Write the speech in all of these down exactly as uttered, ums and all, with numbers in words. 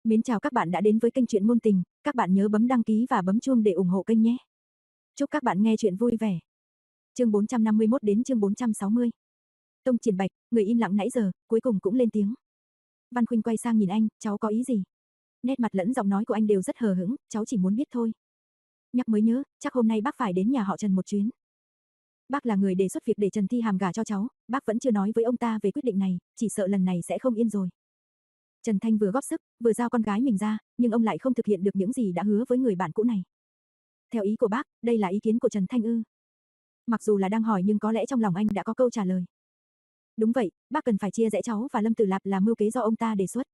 Mến chào các bạn đã đến với kênh truyện ngôn tình, các bạn nhớ bấm đăng ký và bấm chuông để ủng hộ kênh nhé. Chúc các bạn nghe truyện vui vẻ. Chương bốn trăm năm mươi mốt đến chương bốn trăm sáu mươi. Tông Triển Bạch, người im lặng nãy giờ, cuối cùng cũng lên tiếng. Văn Khuynh quay sang nhìn anh, cháu có ý gì? Nét mặt lẫn giọng nói của anh đều rất hờ hững, cháu chỉ muốn biết thôi. Nhắc mới nhớ, chắc hôm nay bác phải đến nhà họ Trần một chuyến. Bác là người đề xuất việc để Trần Thi Hàm gả cho cháu, bác vẫn chưa nói với ông ta về quyết định này, chỉ sợ lần này sẽ không yên rồi. Trần Thanh vừa góp sức, vừa giao con gái mình ra, nhưng ông lại không thực hiện được những gì đã hứa với người bạn cũ này. Theo ý của bác, đây là ý kiến của Trần Thanh ư? Mặc dù là đang hỏi nhưng có lẽ trong lòng anh đã có câu trả lời. Đúng vậy, bác cần phải chia rẽ cháu và Lâm Tử Lạp là mưu kế do ông ta đề xuất.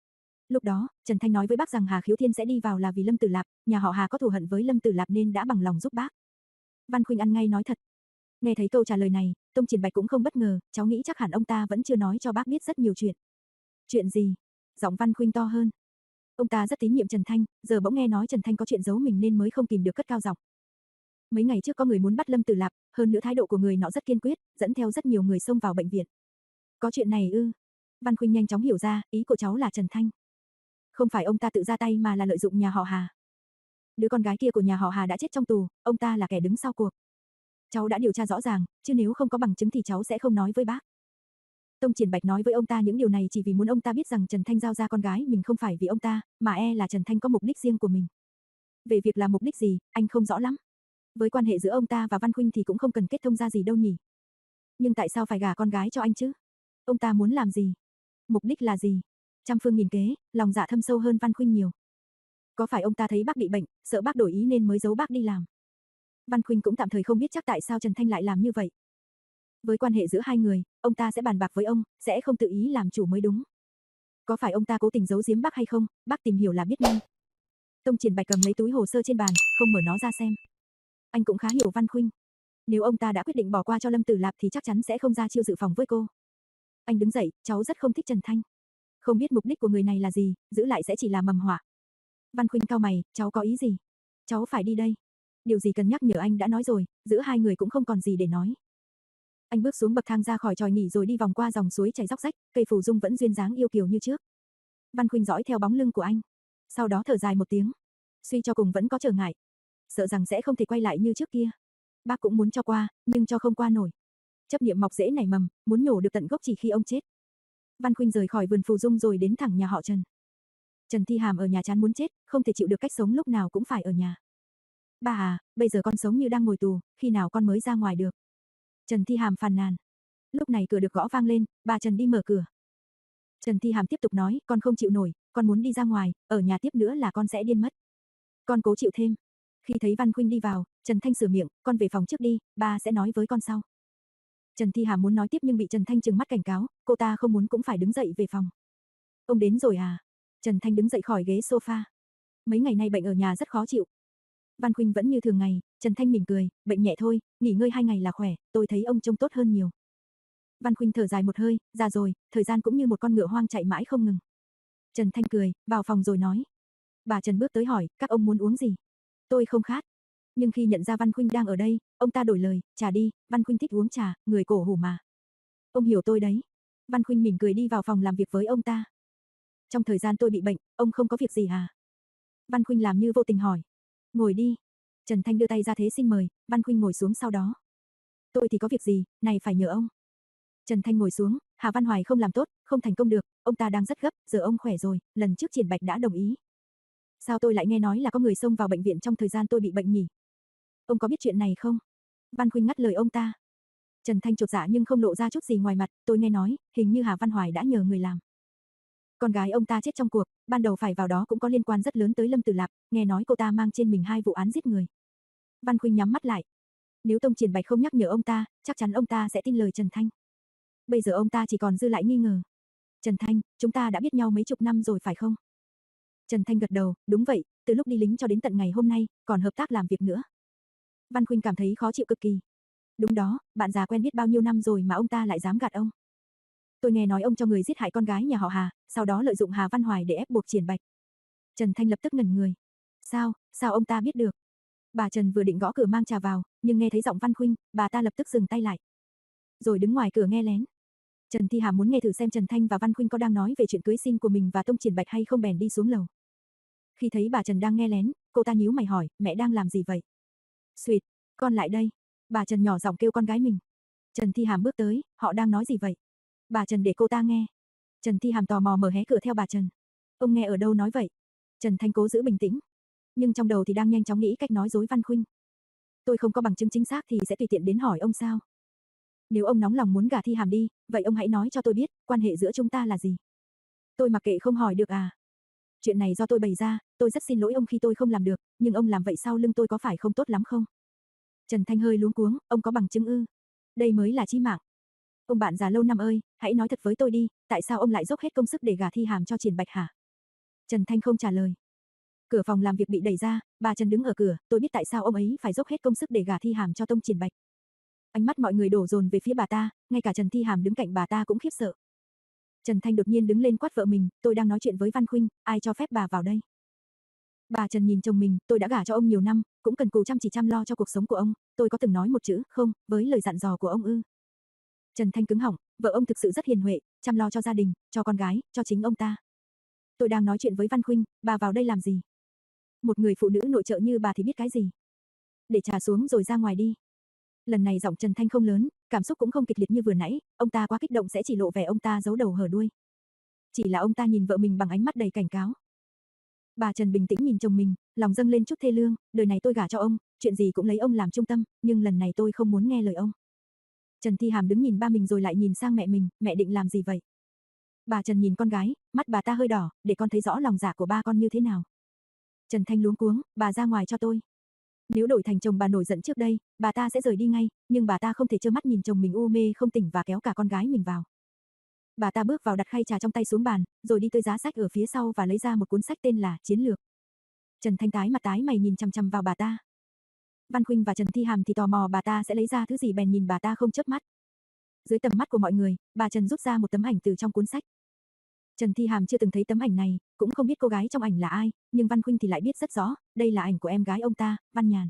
Lúc đó, Trần Thanh nói với bác rằng Hà Khiếu Thiên sẽ đi vào là vì Lâm Tử Lạp, nhà họ Hà có thù hận với Lâm Tử Lạp nên đã bằng lòng giúp bác. Văn Khuynh ăn ngay nói thật. Nghe thấy câu trả lời này, Tông Triển Bạch cũng không bất ngờ, cháu nghĩ chắc hẳn ông ta vẫn chưa nói cho bác biết rất nhiều chuyện. Chuyện gì? Giọng Văn Khuynh to hơn. Ông ta rất tín nhiệm Trần Thanh, giờ bỗng nghe nói Trần Thanh có chuyện giấu mình nên mới không kìm được cất cao giọng. Mấy ngày trước có người muốn bắt Lâm Tử Lạp, hơn nữa thái độ của người nọ rất kiên quyết, dẫn theo rất nhiều người xông vào bệnh viện. Có chuyện này ư? Văn Khuynh nhanh chóng hiểu ra, ý của cháu là Trần Thanh. Không phải ông ta tự ra tay mà là lợi dụng nhà họ Hà. Đứa con gái kia của nhà họ Hà đã chết trong tù, ông ta là kẻ đứng sau cuộc. Cháu đã điều tra rõ ràng, chứ nếu không có bằng chứng thì cháu sẽ không nói với bác. Tông Triển Bạch nói với ông ta những điều này chỉ vì muốn ông ta biết rằng Trần Thanh giao ra con gái mình không phải vì ông ta, mà e là Trần Thanh có mục đích riêng của mình. Về việc là mục đích gì, anh không rõ lắm. Với quan hệ giữa ông ta và Văn Khuynh thì cũng không cần kết thông ra gì đâu nhỉ. Nhưng tại sao phải gả con gái cho anh chứ? Ông ta muốn làm gì? Mục đích là gì? Trăm phương nghìn kế, lòng dạ thâm sâu hơn Văn Khuynh nhiều. Có phải ông ta thấy bác bị bệnh, sợ bác đổi ý nên mới giấu bác đi làm? Văn Khuynh cũng tạm thời không biết chắc tại sao Trần Thanh lại làm như vậy. Với quan hệ giữa hai người, ông ta sẽ bàn bạc với ông, sẽ không tự ý làm chủ mới đúng. Có phải ông ta cố tình giấu giếm bác hay không, bác tìm hiểu là biết ngay. Tông Triển Bạch cầm lấy túi hồ sơ trên bàn, không mở nó ra xem. Anh cũng khá hiểu Văn Khuynh. Nếu ông ta đã quyết định bỏ qua cho Lâm Tử Lạp thì chắc chắn sẽ không ra chiêu dự phòng với cô. Anh đứng dậy, cháu rất không thích Trần Thanh. Không biết mục đích của người này là gì, giữ lại sẽ chỉ là mầm họa. Văn Khuynh cau mày, cháu có ý gì? Cháu phải đi đây. Điều gì cần nhắc nhở anh đã nói rồi, giữa hai người cũng không còn gì để nói. Anh bước xuống bậc thang ra khỏi tròi nghỉ rồi đi vòng qua dòng suối chảy róc rách, cây phù dung vẫn duyên dáng yêu kiều như trước. Văn Khuynh dõi theo bóng lưng của anh, sau đó thở dài một tiếng, suy cho cùng vẫn có trở ngại, sợ rằng sẽ không thể quay lại như trước kia. Bác cũng muốn cho qua, nhưng cho không qua nổi. Chấp niệm mọc rễ nảy mầm, muốn nhổ được tận gốc chỉ khi ông chết. Văn Khuynh rời khỏi vườn phù dung rồi đến thẳng nhà họ Trần. Trần Thi Hàm ở nhà chán muốn chết, không thể chịu được cách sống lúc nào cũng phải ở nhà. Bà à, bây giờ con sống như đang ngồi tù, khi nào con mới ra ngoài được? Trần Thi Hàm phàn nàn. Lúc này cửa được gõ vang lên, bà Trần đi mở cửa. Trần Thi Hàm tiếp tục nói, con không chịu nổi, con muốn đi ra ngoài, ở nhà tiếp nữa là con sẽ điên mất. Con cố chịu thêm. Khi thấy Văn Khuynh đi vào, Trần Thanh sửa miệng, con về phòng trước đi, ba sẽ nói với con sau. Trần Thi Hàm muốn nói tiếp nhưng bị Trần Thanh trừng mắt cảnh cáo, cô ta không muốn cũng phải đứng dậy về phòng. Ông đến rồi à? Trần Thanh đứng dậy khỏi ghế sofa. Mấy ngày nay bệnh ở nhà rất khó chịu. Văn Khuynh vẫn như thường ngày, Trần Thanh mỉm cười, bệnh nhẹ thôi, nghỉ ngơi hai ngày là khỏe, tôi thấy ông trông tốt hơn nhiều. Văn Khuynh thở dài một hơi, già rồi, thời gian cũng như một con ngựa hoang chạy mãi không ngừng. Trần Thanh cười, vào phòng rồi nói. Bà Trần bước tới hỏi, các ông muốn uống gì? Tôi không khát. Nhưng khi nhận ra Văn Khuynh đang ở đây, ông ta đổi lời, trà đi, Văn Khuynh thích uống trà, người cổ hủ mà. Ông hiểu tôi đấy. Văn Khuynh mỉm cười đi vào phòng làm việc với ông ta. Trong thời gian tôi bị bệnh, ông không có việc gì à? Văn Khuynh làm như vô tình hỏi. Ngồi đi. Trần Thanh đưa tay ra thế xin mời, Văn Khuynh ngồi xuống sau đó. Tôi thì có việc gì, này phải nhờ ông. Trần Thanh ngồi xuống, Hà Văn Hoài không làm tốt, không thành công được, ông ta đang rất gấp, giờ ông khỏe rồi, lần trước Triển Bạch đã đồng ý. Sao tôi lại nghe nói là có người xông vào bệnh viện trong thời gian tôi bị bệnh nhỉ? Ông có biết chuyện này không? Văn Khuynh ngắt lời ông ta. Trần Thanh chột dạ nhưng không lộ ra chút gì ngoài mặt, tôi nghe nói, hình như Hà Văn Hoài đã nhờ người làm. Con gái ông ta chết trong cuộc, ban đầu phải vào đó cũng có liên quan rất lớn tới Lâm Tử Lạp, nghe nói cô ta mang trên mình hai vụ án giết người. Văn Khuynh nhắm mắt lại. Nếu Tông Triển Bạch không nhắc nhở ông ta, chắc chắn ông ta sẽ tin lời Trần Thanh. Bây giờ ông ta chỉ còn dư lại nghi ngờ. Trần Thanh, chúng ta đã biết nhau mấy chục năm rồi phải không? Trần Thanh gật đầu, đúng vậy, từ lúc đi lính cho đến tận ngày hôm nay, còn hợp tác làm việc nữa. Văn Khuynh cảm thấy khó chịu cực kỳ. Đúng đó, bạn già quen biết bao nhiêu năm rồi mà ông ta lại dám gạt ông. Tôi nghe nói ông cho người giết hại con gái nhà họ Hà, sau đó lợi dụng Hà Văn Hoài để ép buộc Triển Bạch. Trần Thanh lập tức ngẩn người. Sao, sao ông ta biết được? Bà Trần vừa định gõ cửa mang trà vào, nhưng nghe thấy giọng Văn Khuynh, bà ta lập tức dừng tay lại. Rồi đứng ngoài cửa nghe lén. Trần Thi Hàm muốn nghe thử xem Trần Thanh và Văn Khuynh có đang nói về chuyện cưới xin của mình và Tông Triển Bạch hay không, bèn đi xuống lầu. Khi thấy bà Trần đang nghe lén, cô ta nhíu mày hỏi, mẹ đang làm gì vậy? Xuyệt, con lại đây. Bà Trần nhỏ giọng kêu con gái mình. Trần Thi Hàm bước tới, họ đang nói gì vậy? Bà Trần để cô ta nghe. Trần Thi Hàm tò mò mở hé cửa theo bà Trần. Ông nghe ở đâu nói vậy? Trần Thanh cố giữ bình tĩnh, nhưng trong đầu thì đang nhanh chóng nghĩ cách nói dối Văn Khuynh. Tôi không có bằng chứng chính xác thì sẽ tùy tiện đến hỏi ông sao? Nếu ông nóng lòng muốn gả Thi Hàm đi, vậy ông hãy nói cho tôi biết, quan hệ giữa chúng ta là gì? Tôi mặc kệ không hỏi được à? Chuyện này do tôi bày ra, tôi rất xin lỗi ông khi tôi không làm được, nhưng ông làm vậy sau lưng tôi có phải không tốt lắm không? Trần Thanh hơi luống cuống, ông có bằng chứng ư? Đây mới là chí mạng. Ông bạn già lâu năm ơi, hãy nói thật với tôi đi, tại sao ông lại dốc hết công sức để gả Thi Hàm cho Triển Bạch hả? Trần Thanh không trả lời. Cửa phòng làm việc bị đẩy ra, bà Trần đứng ở cửa, tôi biết tại sao ông ấy phải dốc hết công sức để gả Thi Hàm cho Tông Triển Bạch. Ánh mắt mọi người đổ dồn về phía bà ta, ngay cả Trần Thi Hàm đứng cạnh bà ta cũng khiếp sợ. Trần Thanh đột nhiên đứng lên quát vợ mình, tôi đang nói chuyện với Văn Khuynh, ai cho phép bà vào đây? Bà Trần nhìn chồng mình, tôi đã gả cho ông nhiều năm, cũng cần cù chăm chỉ chăm lo cho cuộc sống của ông, tôi có từng nói một chữ không với lời dặn dò của ông ư? Trần Thanh cứng họng, vợ ông thực sự rất hiền huệ, chăm lo cho gia đình, cho con gái, cho chính ông ta. Tôi đang nói chuyện với Văn Khuynh, bà vào đây làm gì? Một người phụ nữ nội trợ như bà thì biết cái gì? Để trà xuống rồi ra ngoài đi. Lần này giọng Trần Thanh không lớn, cảm xúc cũng không kịch liệt như vừa nãy, ông ta quá kích động sẽ chỉ lộ vẻ ông ta giấu đầu hở đuôi. Chỉ là ông ta nhìn vợ mình bằng ánh mắt đầy cảnh cáo. Bà Trần bình tĩnh nhìn chồng mình, lòng dâng lên chút thê lương, đời này tôi gả cho ông, chuyện gì cũng lấy ông làm trung tâm, nhưng lần này tôi không muốn nghe lời ông. Trần Thi Hàm đứng nhìn ba mình rồi lại nhìn sang mẹ mình, mẹ định làm gì vậy? Bà Trần nhìn con gái, mắt bà ta hơi đỏ, để con thấy rõ lòng dạ của ba con như thế nào. Trần Thanh luống cuống, bà ra ngoài cho tôi. Nếu đổi thành chồng bà nổi giận trước đây, bà ta sẽ rời đi ngay, nhưng bà ta không thể trơ mắt nhìn chồng mình u mê không tỉnh và kéo cả con gái mình vào. Bà ta bước vào đặt khay trà trong tay xuống bàn, rồi đi tới giá sách ở phía sau và lấy ra một cuốn sách tên là Chiến lược. Trần Thanh tái mặt tái mày nhìn chằm chằm vào bà ta. Văn Khuynh và Trần Thi Hàm thì tò mò bà ta sẽ lấy ra thứ gì bèn nhìn bà ta không chớp mắt. Dưới tầm mắt của mọi người, bà Trần rút ra một tấm ảnh từ trong cuốn sách. Trần Thi Hàm chưa từng thấy tấm ảnh này, cũng không biết cô gái trong ảnh là ai, nhưng Văn Khuynh thì lại biết rất rõ, đây là ảnh của em gái ông ta, Văn Nhàn.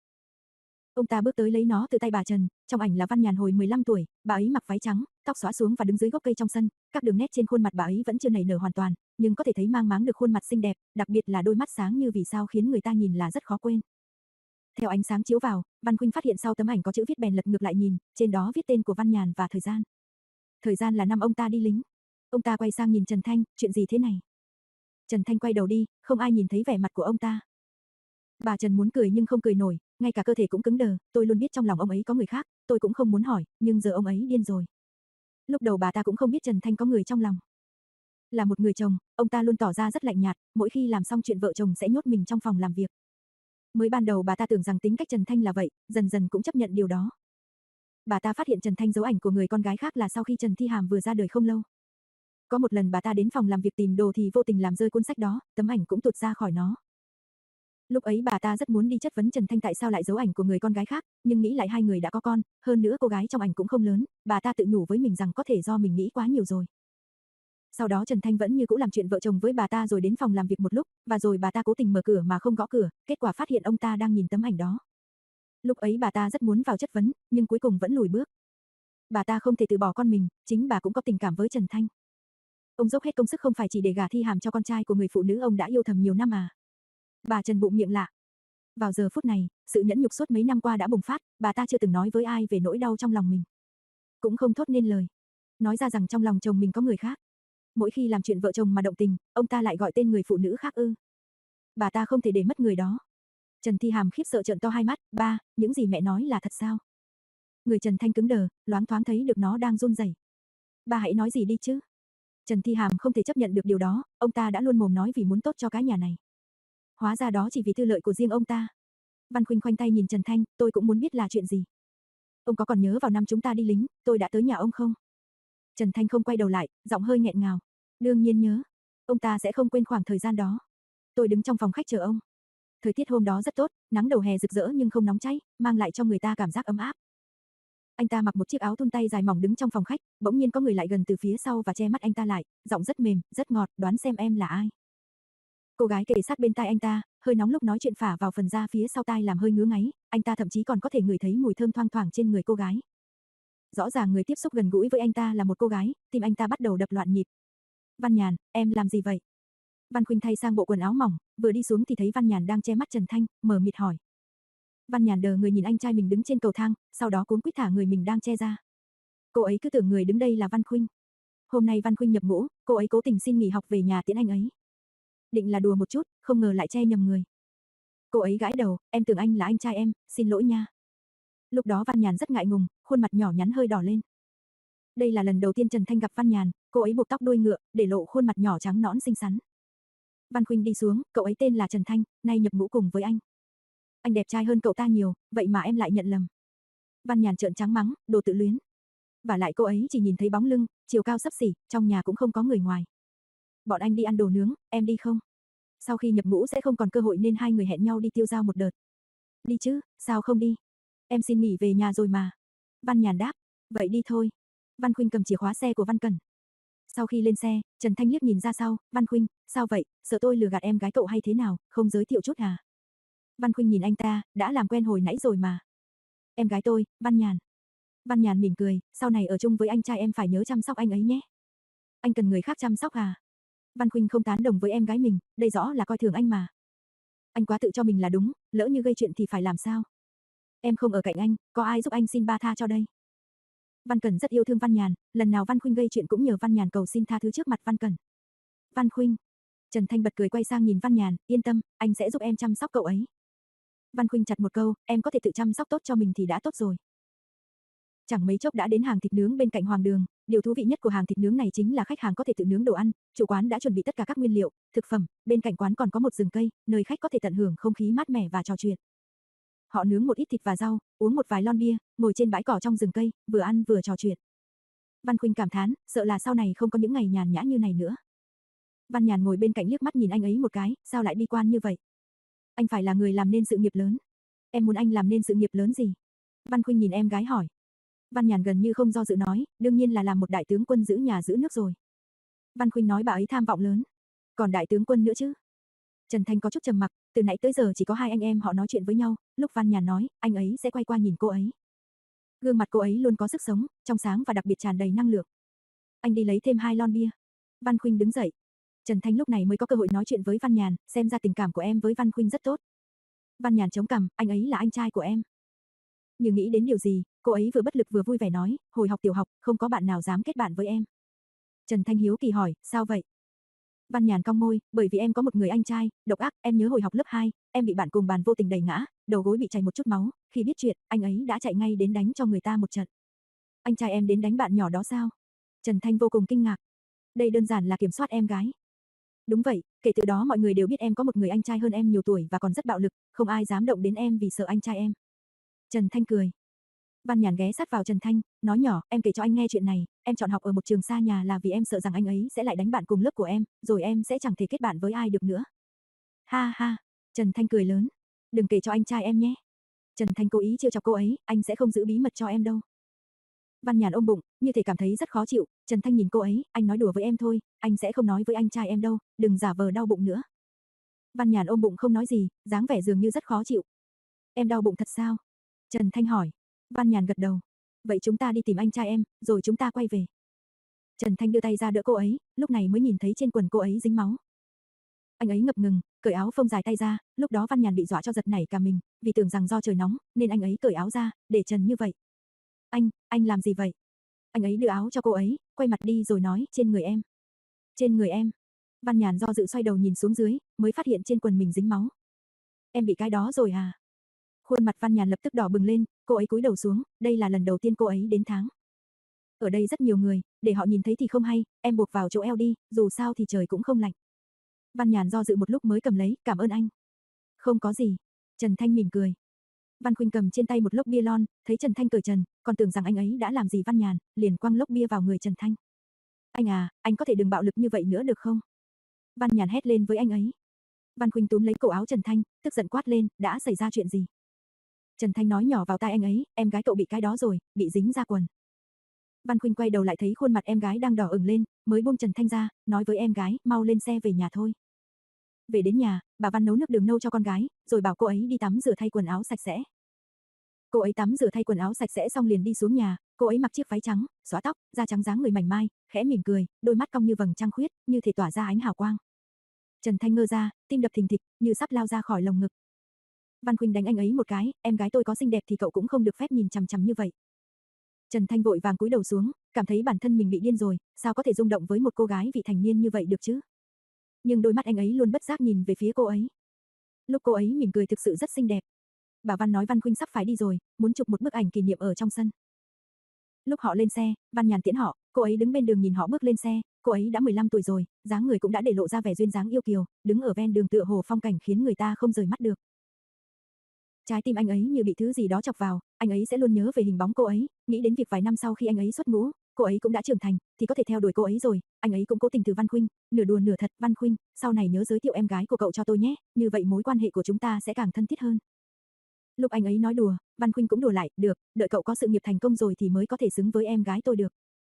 Ông ta bước tới lấy nó từ tay bà Trần, trong ảnh là Văn Nhàn hồi mười lăm tuổi, bà ấy mặc váy trắng, tóc xõa xuống và đứng dưới gốc cây trong sân, các đường nét trên khuôn mặt bà ấy vẫn chưa nảy nở hoàn toàn, nhưng có thể thấy mang máng được khuôn mặt xinh đẹp, đặc biệt là đôi mắt sáng như vì sao khiến người ta nhìn là rất khó quên. Theo ánh sáng chiếu vào, Văn Khuynh phát hiện sau tấm ảnh có chữ viết bèn lật ngược lại nhìn, trên đó viết tên của Văn Nhàn và thời gian. Thời gian là năm ông ta đi lính. Ông ta quay sang nhìn Trần Thanh, chuyện gì thế này? Trần Thanh quay đầu đi, không ai nhìn thấy vẻ mặt của ông ta. Bà Trần muốn cười nhưng không cười nổi, ngay cả cơ thể cũng cứng đờ, tôi luôn biết trong lòng ông ấy có người khác, tôi cũng không muốn hỏi, nhưng giờ ông ấy điên rồi. Lúc đầu bà ta cũng không biết Trần Thanh có người trong lòng. Là một người chồng, ông ta luôn tỏ ra rất lạnh nhạt, mỗi khi làm xong chuyện vợ chồng sẽ nhốt mình trong phòng làm việc. Mới ban đầu bà ta tưởng rằng tính cách Trần Thanh là vậy, dần dần cũng chấp nhận điều đó. Bà ta phát hiện Trần Thanh giấu ảnh của người con gái khác là sau khi Trần Thi Hàm vừa ra đời không lâu. Có một lần bà ta đến phòng làm việc tìm đồ thì vô tình làm rơi cuốn sách đó, tấm ảnh cũng tuột ra khỏi nó. Lúc ấy bà ta rất muốn đi chất vấn Trần Thanh tại sao lại giấu ảnh của người con gái khác, nhưng nghĩ lại hai người đã có con, hơn nữa cô gái trong ảnh cũng không lớn, bà ta tự nhủ với mình rằng có thể do mình nghĩ quá nhiều rồi. Sau đó Trần Thanh vẫn như cũ làm chuyện vợ chồng với bà ta rồi đến phòng làm việc một lúc, và rồi bà ta cố tình mở cửa mà không gõ cửa, kết quả phát hiện ông ta đang nhìn tấm ảnh đó. Lúc ấy bà ta rất muốn vào chất vấn, nhưng cuối cùng vẫn lùi bước. Bà ta không thể từ bỏ con mình, chính bà cũng có tình cảm với Trần Thanh. Ông dốc hết công sức không phải chỉ để gả Thi Hàm cho con trai của người phụ nữ ông đã yêu thầm nhiều năm à? Bà Trần bụng miệng lạ. Vào giờ phút này, sự nhẫn nhục suốt mấy năm qua đã bùng phát, bà ta chưa từng nói với ai về nỗi đau trong lòng mình. Cũng không thốt nên lời. Nói ra rằng trong lòng chồng mình có người khác. Mỗi khi làm chuyện vợ chồng mà động tình, ông ta lại gọi tên người phụ nữ khác ư. Bà ta không thể để mất người đó. Trần Thi Hàm khiếp sợ trợn to hai mắt, ba, những gì mẹ nói là thật sao? Người Trần Thanh cứng đờ, loáng thoáng thấy được nó đang run rẩy. Ba hãy nói gì đi chứ? Trần Thi Hàm không thể chấp nhận được điều đó, ông ta đã luôn mồm nói vì muốn tốt cho cái nhà này. Hóa ra đó chỉ vì tư lợi của riêng ông ta. Văn Khuynh khoanh tay nhìn Trần Thanh, tôi cũng muốn biết là chuyện gì. Ông có còn nhớ vào năm chúng ta đi lính, tôi đã tới nhà ông không? Trần Thanh không quay đầu lại, giọng hơi nghẹn ngào. Đương nhiên nhớ. Ông ta sẽ không quên khoảng thời gian đó. Tôi đứng trong phòng khách chờ ông. Thời tiết hôm đó rất tốt, nắng đầu hè rực rỡ nhưng không nóng cháy, mang lại cho người ta cảm giác ấm áp. Anh ta mặc một chiếc áo thun tay dài mỏng đứng trong phòng khách, bỗng nhiên có người lại gần từ phía sau và che mắt anh ta lại, giọng rất mềm, rất ngọt, đoán xem em là ai. Cô gái kề sát bên tai anh ta, hơi nóng lúc nói chuyện phả vào phần da phía sau tai làm hơi ngứa ngáy, anh ta thậm chí còn có thể ngửi thấy mùi thơm thoang thoảng trên người cô gái. Rõ ràng người tiếp xúc gần gũi với anh ta là một cô gái, tim anh ta bắt đầu đập loạn nhịp. Văn Nhàn, em làm gì vậy? Văn Khuynh thay sang bộ quần áo mỏng, vừa đi xuống thì thấy Văn Nhàn đang che mắt Trần Thanh, mờ mịt hỏi. Văn Nhàn đờ người nhìn anh trai mình đứng trên cầu thang, sau đó cuống quýt thả người mình đang che ra. Cô ấy cứ tưởng người đứng đây là Văn Khuynh. Hôm nay Văn Khuynh nhập ngũ, cô ấy cố tình xin nghỉ học về nhà tiễn anh ấy. Định là đùa một chút, không ngờ lại che nhầm người. Cô ấy gãi đầu, em tưởng anh là anh trai em, xin lỗi nha. Lúc đó Văn Nhàn rất ngại ngùng, khuôn mặt nhỏ nhắn hơi đỏ lên. Đây là lần đầu tiên Trần Thanh gặp Văn Nhàn, cô ấy buộc tóc đuôi ngựa, để lộ khuôn mặt nhỏ trắng nõn xinh xắn. Văn Khuynh đi xuống, cậu ấy tên là Trần Thanh, nay nhập ngũ cùng với anh. Anh đẹp trai hơn cậu ta nhiều, vậy mà em lại nhận lầm. Văn Nhàn trợn trắng mắng, đồ tự luyến. Và lại cô ấy chỉ nhìn thấy bóng lưng, chiều cao xấp xỉ, trong nhà cũng không có người ngoài. Bọn anh đi ăn đồ nướng, em đi không? Sau khi nhập ngũ sẽ không còn cơ hội nên hai người hẹn nhau đi tiêu dao một đợt. Đi chứ, sao không đi? Em xin nghỉ về nhà rồi mà. Văn Nhàn đáp, vậy đi thôi. Văn Khuynh cầm chìa khóa xe của Văn Cẩn. Sau khi lên xe, Trần Thanh liếc nhìn ra sau, Văn Khuynh, sao vậy, sợ tôi lừa gạt em gái cậu hay thế nào, không giới thiệu chút à? Văn Khuynh nhìn anh ta, đã làm quen hồi nãy rồi mà. Em gái tôi, Văn Nhàn. Văn Nhàn mỉm cười, sau này ở chung với anh trai em phải nhớ chăm sóc anh ấy nhé. Anh cần người khác chăm sóc à? Văn Khuynh không tán đồng với em gái mình, đây rõ là coi thường anh mà. Anh quá tự cho mình là đúng, lỡ như gây chuyện thì phải làm sao? Em không ở cạnh anh, có ai giúp anh xin ba tha cho đây? Văn Cẩn rất yêu thương Văn Nhàn, lần nào Văn Khuynh gây chuyện cũng nhờ Văn Nhàn cầu xin tha thứ trước mặt Văn Cẩn. Văn Khuynh. Trần Thanh bật cười quay sang nhìn Văn Nhàn, yên tâm, anh sẽ giúp em chăm sóc cậu ấy. Văn Khuynh chặt một câu, em có thể tự chăm sóc tốt cho mình thì đã tốt rồi. Chẳng mấy chốc đã đến hàng thịt nướng bên cạnh Hoàng Đường, điều thú vị nhất của hàng thịt nướng này chính là khách hàng có thể tự nướng đồ ăn, chủ quán đã chuẩn bị tất cả các nguyên liệu, thực phẩm, bên cạnh quán còn có một rừng cây, nơi khách có thể tận hưởng không khí mát mẻ và trò chuyện. Họ nướng một ít thịt và rau, uống một vài lon bia, ngồi trên bãi cỏ trong rừng cây, vừa ăn vừa trò chuyện. Văn Khuynh cảm thán, sợ là sau này không có những ngày nhàn nhã như này nữa. Văn Nhàn ngồi bên cạnh liếc mắt nhìn anh ấy một cái, sao lại bi quan như vậy? Anh phải là người làm nên sự nghiệp lớn. Em muốn anh làm nên sự nghiệp lớn gì? Văn Khuynh nhìn em gái hỏi. Văn Nhàn gần như không do dự nói, đương nhiên là làm một đại tướng quân giữ nhà giữ nước rồi. Văn Khuynh nói bà ấy tham vọng lớn. Còn đại tướng quân nữa chứ? Trần Thanh có chút trầm mặc, từ nãy tới giờ chỉ có hai anh em họ nói chuyện với nhau, lúc Văn Nhàn nói, anh ấy sẽ quay qua nhìn cô ấy. Gương mặt cô ấy luôn có sức sống, trong sáng và đặc biệt tràn đầy năng lượng. Anh đi lấy thêm hai lon bia. Văn Khuynh đứng dậy. Trần Thanh lúc này mới có cơ hội nói chuyện với Văn Nhàn, xem ra tình cảm của em với Văn Khuynh rất tốt. Văn Nhàn chống cằm, anh ấy là anh trai của em. Như nghĩ đến điều gì, cô ấy vừa bất lực vừa vui vẻ nói, hồi học tiểu học, không có bạn nào dám kết bạn với em. Trần Thanh hiếu kỳ hỏi, sao vậy? Văn Nhàn cong môi, bởi vì em có một người anh trai, độc ác, em nhớ hồi học lớp hai, em bị bạn cùng bàn vô tình đẩy ngã, đầu gối bị chảy một chút máu, khi biết chuyện, anh ấy đã chạy ngay đến đánh cho người ta một trận. Anh trai em đến đánh bạn nhỏ đó sao? Trần Thanh vô cùng kinh ngạc. Đây đơn giản là kiểm soát em gái. Đúng vậy, kể từ đó mọi người đều biết em có một người anh trai hơn em nhiều tuổi và còn rất bạo lực, không ai dám động đến em vì sợ anh trai em. Trần Thanh cười. Văn Nhàn ghé sát vào Trần Thanh, nói nhỏ, em kể cho anh nghe chuyện này, em chọn học ở một trường xa nhà là vì em sợ rằng anh ấy sẽ lại đánh bạn cùng lớp của em, rồi em sẽ chẳng thể kết bạn với ai được nữa. Ha ha, Trần Thanh cười lớn, đừng kể cho anh trai em nhé. Trần Thanh cố ý trêu chọc cô ấy, anh sẽ không giữ bí mật cho em đâu. Văn Nhàn ôm bụng, như thể cảm thấy rất khó chịu, Trần Thanh nhìn cô ấy, anh nói đùa với em thôi, anh sẽ không nói với anh trai em đâu, đừng giả vờ đau bụng nữa. Văn Nhàn ôm bụng không nói gì, dáng vẻ dường như rất khó chịu. Em đau bụng thật sao? Trần Thanh hỏi. Văn Nhàn gật đầu. Vậy chúng ta đi tìm anh trai em, rồi chúng ta quay về. Trần Thanh đưa tay ra đỡ cô ấy, lúc này mới nhìn thấy trên quần cô ấy dính máu. Anh ấy ngập ngừng, cởi áo phông dài tay ra, lúc đó Văn Nhàn bị dọa cho giật nảy cả mình, vì tưởng rằng do trời nóng, nên anh ấy cởi áo ra, để trần như vậy. Anh, anh làm gì vậy? Anh ấy đưa áo cho cô ấy, quay mặt đi rồi nói, trên người em. Trên người em. Văn Nhàn do dự xoay đầu nhìn xuống dưới, mới phát hiện trên quần mình dính máu. Em bị cái đó rồi à? Khuôn mặt Văn Nhàn lập tức đỏ bừng lên, cô ấy cúi đầu xuống, đây là lần đầu tiên cô ấy đến tháng. Ở đây rất nhiều người, để họ nhìn thấy thì không hay, em buộc vào chỗ eo đi, dù sao thì trời cũng không lạnh. Văn Nhàn do dự một lúc mới cầm lấy, cảm ơn anh. Không có gì. Trần Thanh mỉm cười. Văn Khuynh cầm trên tay một lốc bia lon, thấy Trần Thanh cởi trần, còn tưởng rằng anh ấy đã làm gì Văn Nhàn, liền quăng lốc bia vào người Trần Thanh. Anh à, anh có thể đừng bạo lực như vậy nữa được không? Văn Nhàn hét lên với anh ấy. Văn Khuynh túm lấy cổ áo Trần Thanh, tức giận quát lên, đã xảy ra chuyện gì? Trần Thanh nói nhỏ vào tai anh ấy, em gái cậu bị cái đó rồi, bị dính ra quần. Văn Khuynh quay đầu lại thấy khuôn mặt em gái đang đỏ ửng lên, mới buông Trần Thanh ra, nói với em gái, mau lên xe về nhà thôi. Về đến nhà, bà Văn nấu nước đường nâu cho con gái, rồi bảo cô ấy đi tắm rửa thay quần áo sạch sẽ. Cô ấy tắm rửa thay quần áo sạch sẽ xong liền đi xuống nhà, Cô ấy mặc chiếc váy trắng, xõa tóc, da trắng dáng người mảnh mai, khẽ mỉm cười, đôi mắt cong như vầng trăng khuyết, như thể tỏa ra ánh hào quang. Trần Thanh ngơ ra, tim đập thình thịch, như sắp lao ra khỏi lồng ngực. Văn Khuynh đánh anh ấy một cái, em gái tôi có xinh đẹp thì cậu cũng không được phép nhìn chằm chằm như vậy. Trần Thanh vội vàng cúi đầu xuống, cảm thấy bản thân mình bị điên rồi, sao có thể rung động với một cô gái vị thành niên như vậy được chứ? Nhưng đôi mắt anh ấy luôn bất giác nhìn về phía cô ấy. Lúc cô ấy mỉm cười thực sự rất xinh đẹp. Bà Văn nói Văn Khuynh sắp phải đi rồi, muốn chụp một bức ảnh kỷ niệm ở trong sân. Lúc họ lên xe, Văn Nhàn tiễn họ, cô ấy đứng bên đường nhìn họ bước lên xe, cô ấy đã mười lăm tuổi rồi, dáng người cũng đã để lộ ra vẻ duyên dáng yêu kiều, đứng ở ven đường tựa hồ phong cảnh khiến người ta không rời mắt được. Trái tim anh ấy như bị thứ gì đó chọc vào, anh ấy sẽ luôn nhớ về hình bóng cô ấy, nghĩ đến việc vài năm sau khi anh ấy xuất ngũ, cô ấy cũng đã trưởng thành, thì có thể theo đuổi cô ấy rồi, anh ấy cũng cố tình từ Văn Khuynh, nửa đùa nửa thật, Văn Khuynh, sau này nhớ giới thiệu em gái của cậu cho tôi nhé, như vậy mối quan hệ của chúng ta sẽ càng thân thiết hơn. Lúc anh ấy nói đùa, Văn Khuynh cũng đùa lại, được, đợi cậu có sự nghiệp thành công rồi thì mới có thể xứng với em gái tôi được.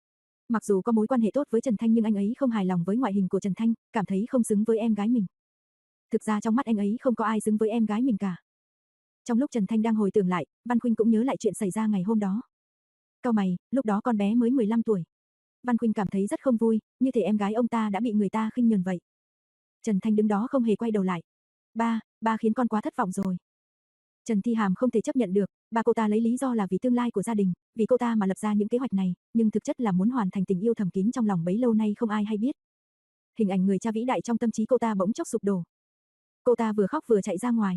Mặc dù có mối quan hệ tốt với Trần Thanh nhưng anh ấy không hài lòng với ngoại hình của Trần Thanh, cảm thấy không xứng với em gái mình. Thực ra trong mắt anh ấy không có ai xứng với em gái mình cả. Trong lúc Trần Thanh đang hồi tưởng lại, Văn Khuynh cũng nhớ lại chuyện xảy ra ngày hôm đó. Cau mày, lúc đó con bé mới mười lăm tuổi. Văn Khuynh cảm thấy rất không vui, như thể em gái ông ta đã bị người ta khinh nhờn vậy. Trần Thanh đứng đó không hề quay đầu lại. Ba, ba khiến con quá thất vọng rồi. Trần Thi Hàm không thể chấp nhận được, ba cô ta lấy lý do là vì tương lai của gia đình, vì cô ta mà lập ra những kế hoạch này, nhưng thực chất là muốn hoàn thành tình yêu thầm kín trong lòng bấy lâu nay không ai hay biết. Hình ảnh người cha vĩ đại trong tâm trí cô ta bỗng chốc sụp đổ. Cô ta vừa khóc vừa chạy ra ngoài.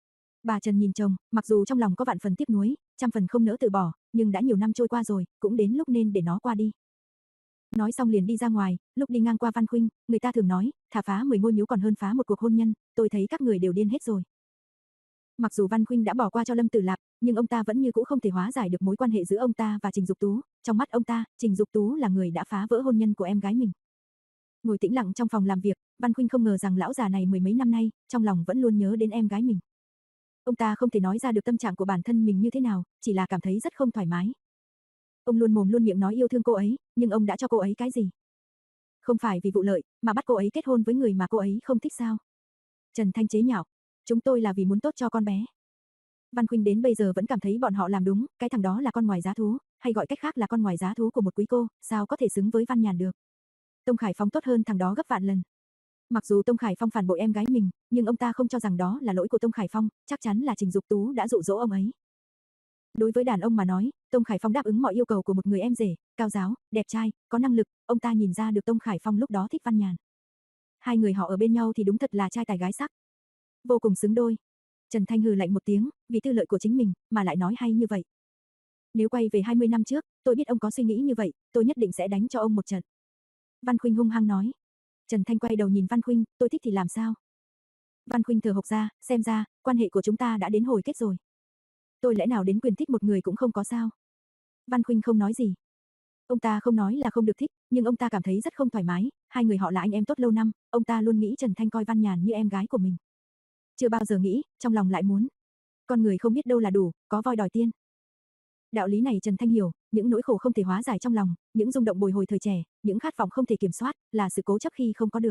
Bà Trần nhìn chồng, mặc dù trong lòng có vạn phần tiếc nuối, trăm phần không nỡ từ bỏ, nhưng đã nhiều năm trôi qua rồi, cũng đến lúc nên để nó qua đi. Nói xong liền đi ra ngoài, lúc đi ngang qua Văn Khuynh, người ta thường nói, thà phá mười ngôi miếu còn hơn phá một cuộc hôn nhân, tôi thấy các người đều điên hết rồi. Mặc dù Văn Khuynh đã bỏ qua cho Lâm Tử Lạp, nhưng ông ta vẫn như cũ không thể hóa giải được mối quan hệ giữa ông ta và Trình Dục Tú, trong mắt ông ta, Trình Dục Tú là người đã phá vỡ hôn nhân của em gái mình. Ngồi tĩnh lặng trong phòng làm việc, Văn Khuynh không ngờ rằng lão già này mười mấy năm nay, trong lòng vẫn luôn nhớ đến em gái mình. Ông ta không thể nói ra được tâm trạng của bản thân mình như thế nào, chỉ là cảm thấy rất không thoải mái. Ông luôn mồm luôn miệng nói yêu thương cô ấy, nhưng ông đã cho cô ấy cái gì? Không phải vì vụ lợi, mà bắt cô ấy kết hôn với người mà cô ấy không thích sao? Trần Thanh chế nhạo, chúng tôi là vì muốn tốt cho con bé. Văn Khuynh đến bây giờ vẫn cảm thấy bọn họ làm đúng, cái thằng đó là con ngoài giá thú, hay gọi cách khác là con ngoài giá thú của một quý cô, sao có thể xứng với Văn Nhàn được? Tông Khải Phong tốt hơn thằng đó gấp vạn lần. Mặc dù Tông Khải Phong phản bội em gái mình, nhưng ông ta không cho rằng đó là lỗi của Tông Khải Phong, chắc chắn là Trình Dục Tú đã dụ dỗ ông ấy. Đối với đàn ông mà nói, Tông Khải Phong đáp ứng mọi yêu cầu của một người em rể, cao giáo, đẹp trai, có năng lực, ông ta nhìn ra được Tông Khải Phong lúc đó thích Văn Nhàn. Hai người họ ở bên nhau thì đúng thật là trai tài gái sắc. Vô cùng xứng đôi. Trần Thanh hừ lạnh một tiếng, vì tư lợi của chính mình, mà lại nói hay như vậy. Nếu quay về hai mươi năm trước, tôi biết ông có suy nghĩ như vậy, tôi nhất định sẽ đánh cho ông một trận. Văn Khuynh hung hăng nói. Trần Thanh quay đầu nhìn Văn Khuynh, tôi thích thì làm sao? Văn Khuynh thở hộc ra, xem ra, quan hệ của chúng ta đã đến hồi kết rồi. Tôi lẽ nào đến quyền thích một người cũng không có sao? Văn Khuynh không nói gì. Ông ta không nói là không được thích, nhưng ông ta cảm thấy rất không thoải mái, hai người họ là anh em tốt lâu năm, ông ta luôn nghĩ Trần Thanh coi Văn Nhàn như em gái của mình. Chưa bao giờ nghĩ, trong lòng lại muốn. Con người không biết đâu là đủ, có voi đòi tiên. Đạo lý này Trần Thanh hiểu, những nỗi khổ không thể hóa giải trong lòng, những rung động bồi hồi thời trẻ, những khát vọng không thể kiểm soát, là sự cố chấp khi không có được.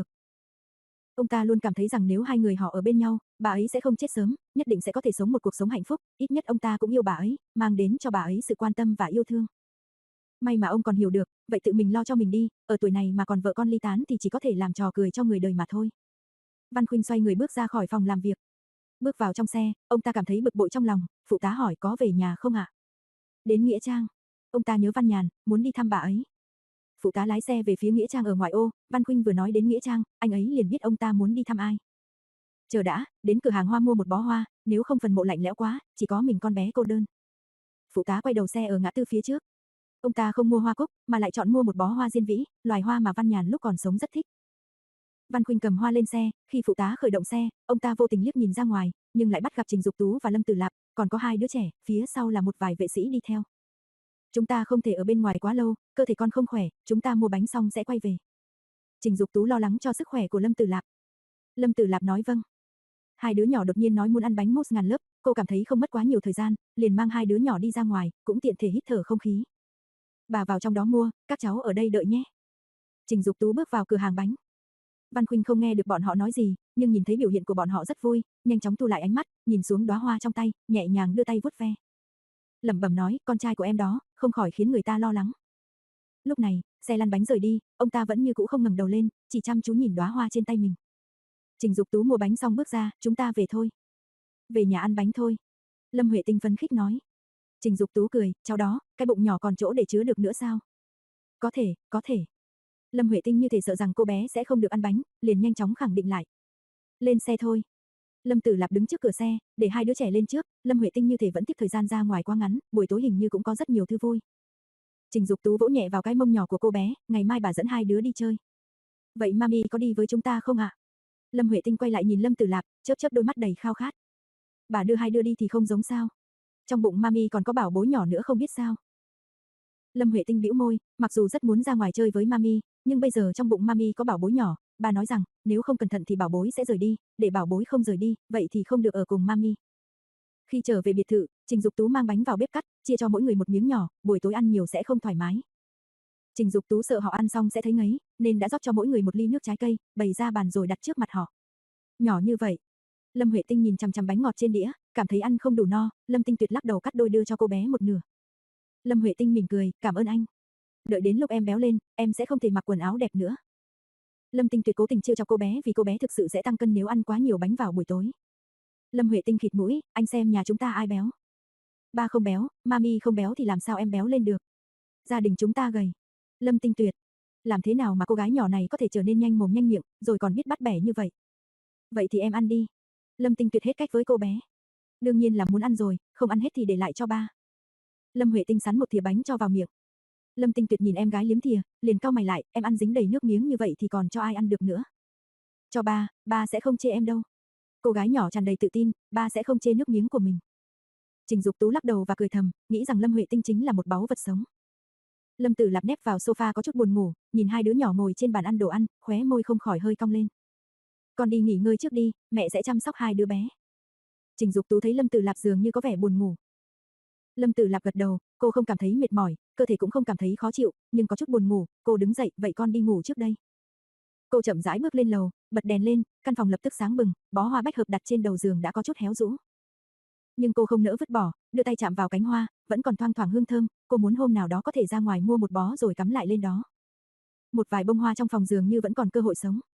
Ông ta luôn cảm thấy rằng nếu hai người họ ở bên nhau, bà ấy sẽ không chết sớm, nhất định sẽ có thể sống một cuộc sống hạnh phúc, ít nhất ông ta cũng yêu bà ấy, mang đến cho bà ấy sự quan tâm và yêu thương. May mà ông còn hiểu được, vậy tự mình lo cho mình đi, ở tuổi này mà còn vợ con ly tán thì chỉ có thể làm trò cười cho người đời mà thôi. Văn Khuynh xoay người bước ra khỏi phòng làm việc. Bước vào trong xe, ông ta cảm thấy bực bội trong lòng, phụ tá hỏi có về nhà không ạ? Đến Nghĩa Trang. Ông ta nhớ Văn Nhàn, muốn đi thăm bà ấy. Phụ tá lái xe về phía Nghĩa Trang ở ngoại ô, Văn Khuynh vừa nói đến Nghĩa Trang, anh ấy liền biết ông ta muốn đi thăm ai. Chờ đã, đến cửa hàng hoa mua một bó hoa, nếu không phần mộ lạnh lẽo quá, chỉ có mình con bé cô đơn. Phụ tá quay đầu xe ở ngã tư phía trước. Ông ta không mua hoa cúc, mà lại chọn mua một bó hoa diên vĩ, loài hoa mà Văn Nhàn lúc còn sống rất thích. Văn Khuynh cầm hoa lên xe, khi phụ tá khởi động xe, ông ta vô tình liếc nhìn ra ngoài, nhưng lại bắt gặp Trình Dục Tú và Lâm Tử Lạp, còn có hai đứa trẻ, phía sau là một vài vệ sĩ đi theo. Chúng ta không thể ở bên ngoài quá lâu, cơ thể con không khỏe, chúng ta mua bánh xong sẽ quay về. Trình Dục Tú lo lắng cho sức khỏe của Lâm Tử Lạp. Lâm Tử Lạp nói vâng. Hai đứa nhỏ đột nhiên nói muốn ăn bánh mousse ngàn lớp, cô cảm thấy không mất quá nhiều thời gian, liền mang hai đứa nhỏ đi ra ngoài, cũng tiện thể hít thở không khí. Bà vào trong đó mua, các cháu ở đây đợi nhé. Trình Dục Tú bước vào cửa hàng bánh. Văn Khuynh không nghe được bọn họ nói gì, nhưng nhìn thấy biểu hiện của bọn họ rất vui, nhanh chóng thu lại ánh mắt, nhìn xuống đóa hoa trong tay, nhẹ nhàng đưa tay vuốt ve. lẩm bẩm nói, con trai của em đó, không khỏi khiến người ta lo lắng. Lúc này, xe lăn bánh rời đi, ông ta vẫn như cũ không ngẩng đầu lên, chỉ chăm chú nhìn đóa hoa trên tay mình. Trình Dục Tú mua bánh xong bước ra, chúng ta về thôi. Về nhà ăn bánh thôi. Lâm Huệ Tinh phấn khích nói. Trình Dục Tú cười, cháu đó, cái bụng nhỏ còn chỗ để chứa được nữa sao? Có thể, có thể. Lâm Huệ Tinh như thể sợ rằng cô bé sẽ không được ăn bánh, liền nhanh chóng khẳng định lại. Lên xe thôi. Lâm Tử Lạp đứng trước cửa xe, để hai đứa trẻ lên trước, Lâm Huệ Tinh như thể vẫn tiếp thời gian ra ngoài quá ngắn, buổi tối hình như cũng có rất nhiều thứ vui. Trình Dục Tú vỗ nhẹ vào cái mông nhỏ của cô bé, ngày mai bà dẫn hai đứa đi chơi. Vậy mami có đi với chúng ta không ạ? Lâm Huệ Tinh quay lại nhìn Lâm Tử Lạp, chớp chớp đôi mắt đầy khao khát. Bà đưa hai đứa đi thì không giống sao? Trong bụng mami còn có bảo bối nhỏ nữa không biết sao? Lâm Huệ Tinh bĩu môi, mặc dù rất muốn ra ngoài chơi với mami, nhưng bây giờ trong bụng mami có bảo bối nhỏ, bà nói rằng, nếu không cẩn thận thì bảo bối sẽ rời đi, để bảo bối không rời đi, vậy thì không được ở cùng mami. Khi trở về biệt thự, Trình Dục Tú mang bánh vào bếp cắt, chia cho mỗi người một miếng nhỏ, buổi tối ăn nhiều sẽ không thoải mái. Trình Dục Tú sợ họ ăn xong sẽ thấy ngấy, nên đã rót cho mỗi người một ly nước trái cây, bày ra bàn rồi đặt trước mặt họ. Nhỏ như vậy. Lâm Huệ Tinh nhìn chằm chằm bánh ngọt trên đĩa, cảm thấy ăn không đủ no, Lâm Tinh Tuyệt lắc đầu cắt đôi đưa cho cô bé một nửa. Lâm Huệ Tinh mỉm cười, cảm ơn anh. Đợi đến lúc em béo lên, em sẽ không thể mặc quần áo đẹp nữa. Lâm Tinh Tuyệt cố tình trêu chọc cô bé vì cô bé thực sự sẽ tăng cân nếu ăn quá nhiều bánh vào buổi tối. Lâm Huệ Tinh khịt mũi, anh xem nhà chúng ta ai béo. Ba không béo, mami không béo thì làm sao em béo lên được. Gia đình chúng ta gầy. Lâm Tinh Tuyệt, làm thế nào mà cô gái nhỏ này có thể trở nên nhanh mồm nhanh miệng, rồi còn biết bắt bẻ như vậy. Vậy thì em ăn đi. Lâm Tinh Tuyệt hết cách với cô bé. Đương nhiên là muốn ăn rồi, không ăn hết thì để lại cho ba. Lâm Huệ Tinh sắn một thìa bánh cho vào miệng. Lâm Tinh Tuyệt nhìn em gái liếm thìa, liền cau mày lại, em ăn dính đầy nước miếng như vậy thì còn cho ai ăn được nữa. Cho ba, ba sẽ không chê em đâu. Cô gái nhỏ tràn đầy tự tin, ba sẽ không chê nước miếng của mình. Trình Dục Tú lắc đầu và cười thầm, nghĩ rằng Lâm Huệ Tinh chính là một báu vật sống. Lâm Tử Lạp nép vào sofa có chút buồn ngủ, nhìn hai đứa nhỏ ngồi trên bàn ăn đồ ăn, khóe môi không khỏi hơi cong lên. Con đi nghỉ ngơi trước đi, mẹ sẽ chăm sóc hai đứa bé. Trình Dục Tú thấy Lâm Tử Lạp dường như có vẻ buồn ngủ. Lâm Tử Lạp gật đầu, cô không cảm thấy mệt mỏi, cơ thể cũng không cảm thấy khó chịu, nhưng có chút buồn ngủ, cô đứng dậy, vậy con đi ngủ trước đây. Cô chậm rãi bước lên lầu, bật đèn lên, căn phòng lập tức sáng bừng, bó hoa bách hợp đặt trên đầu giường đã có chút héo rũ. Nhưng cô không nỡ vứt bỏ, đưa tay chạm vào cánh hoa, vẫn còn thoang thoảng hương thơm, cô muốn hôm nào đó có thể ra ngoài mua một bó rồi cắm lại lên đó. Một vài bông hoa trong phòng giường như vẫn còn cơ hội sống.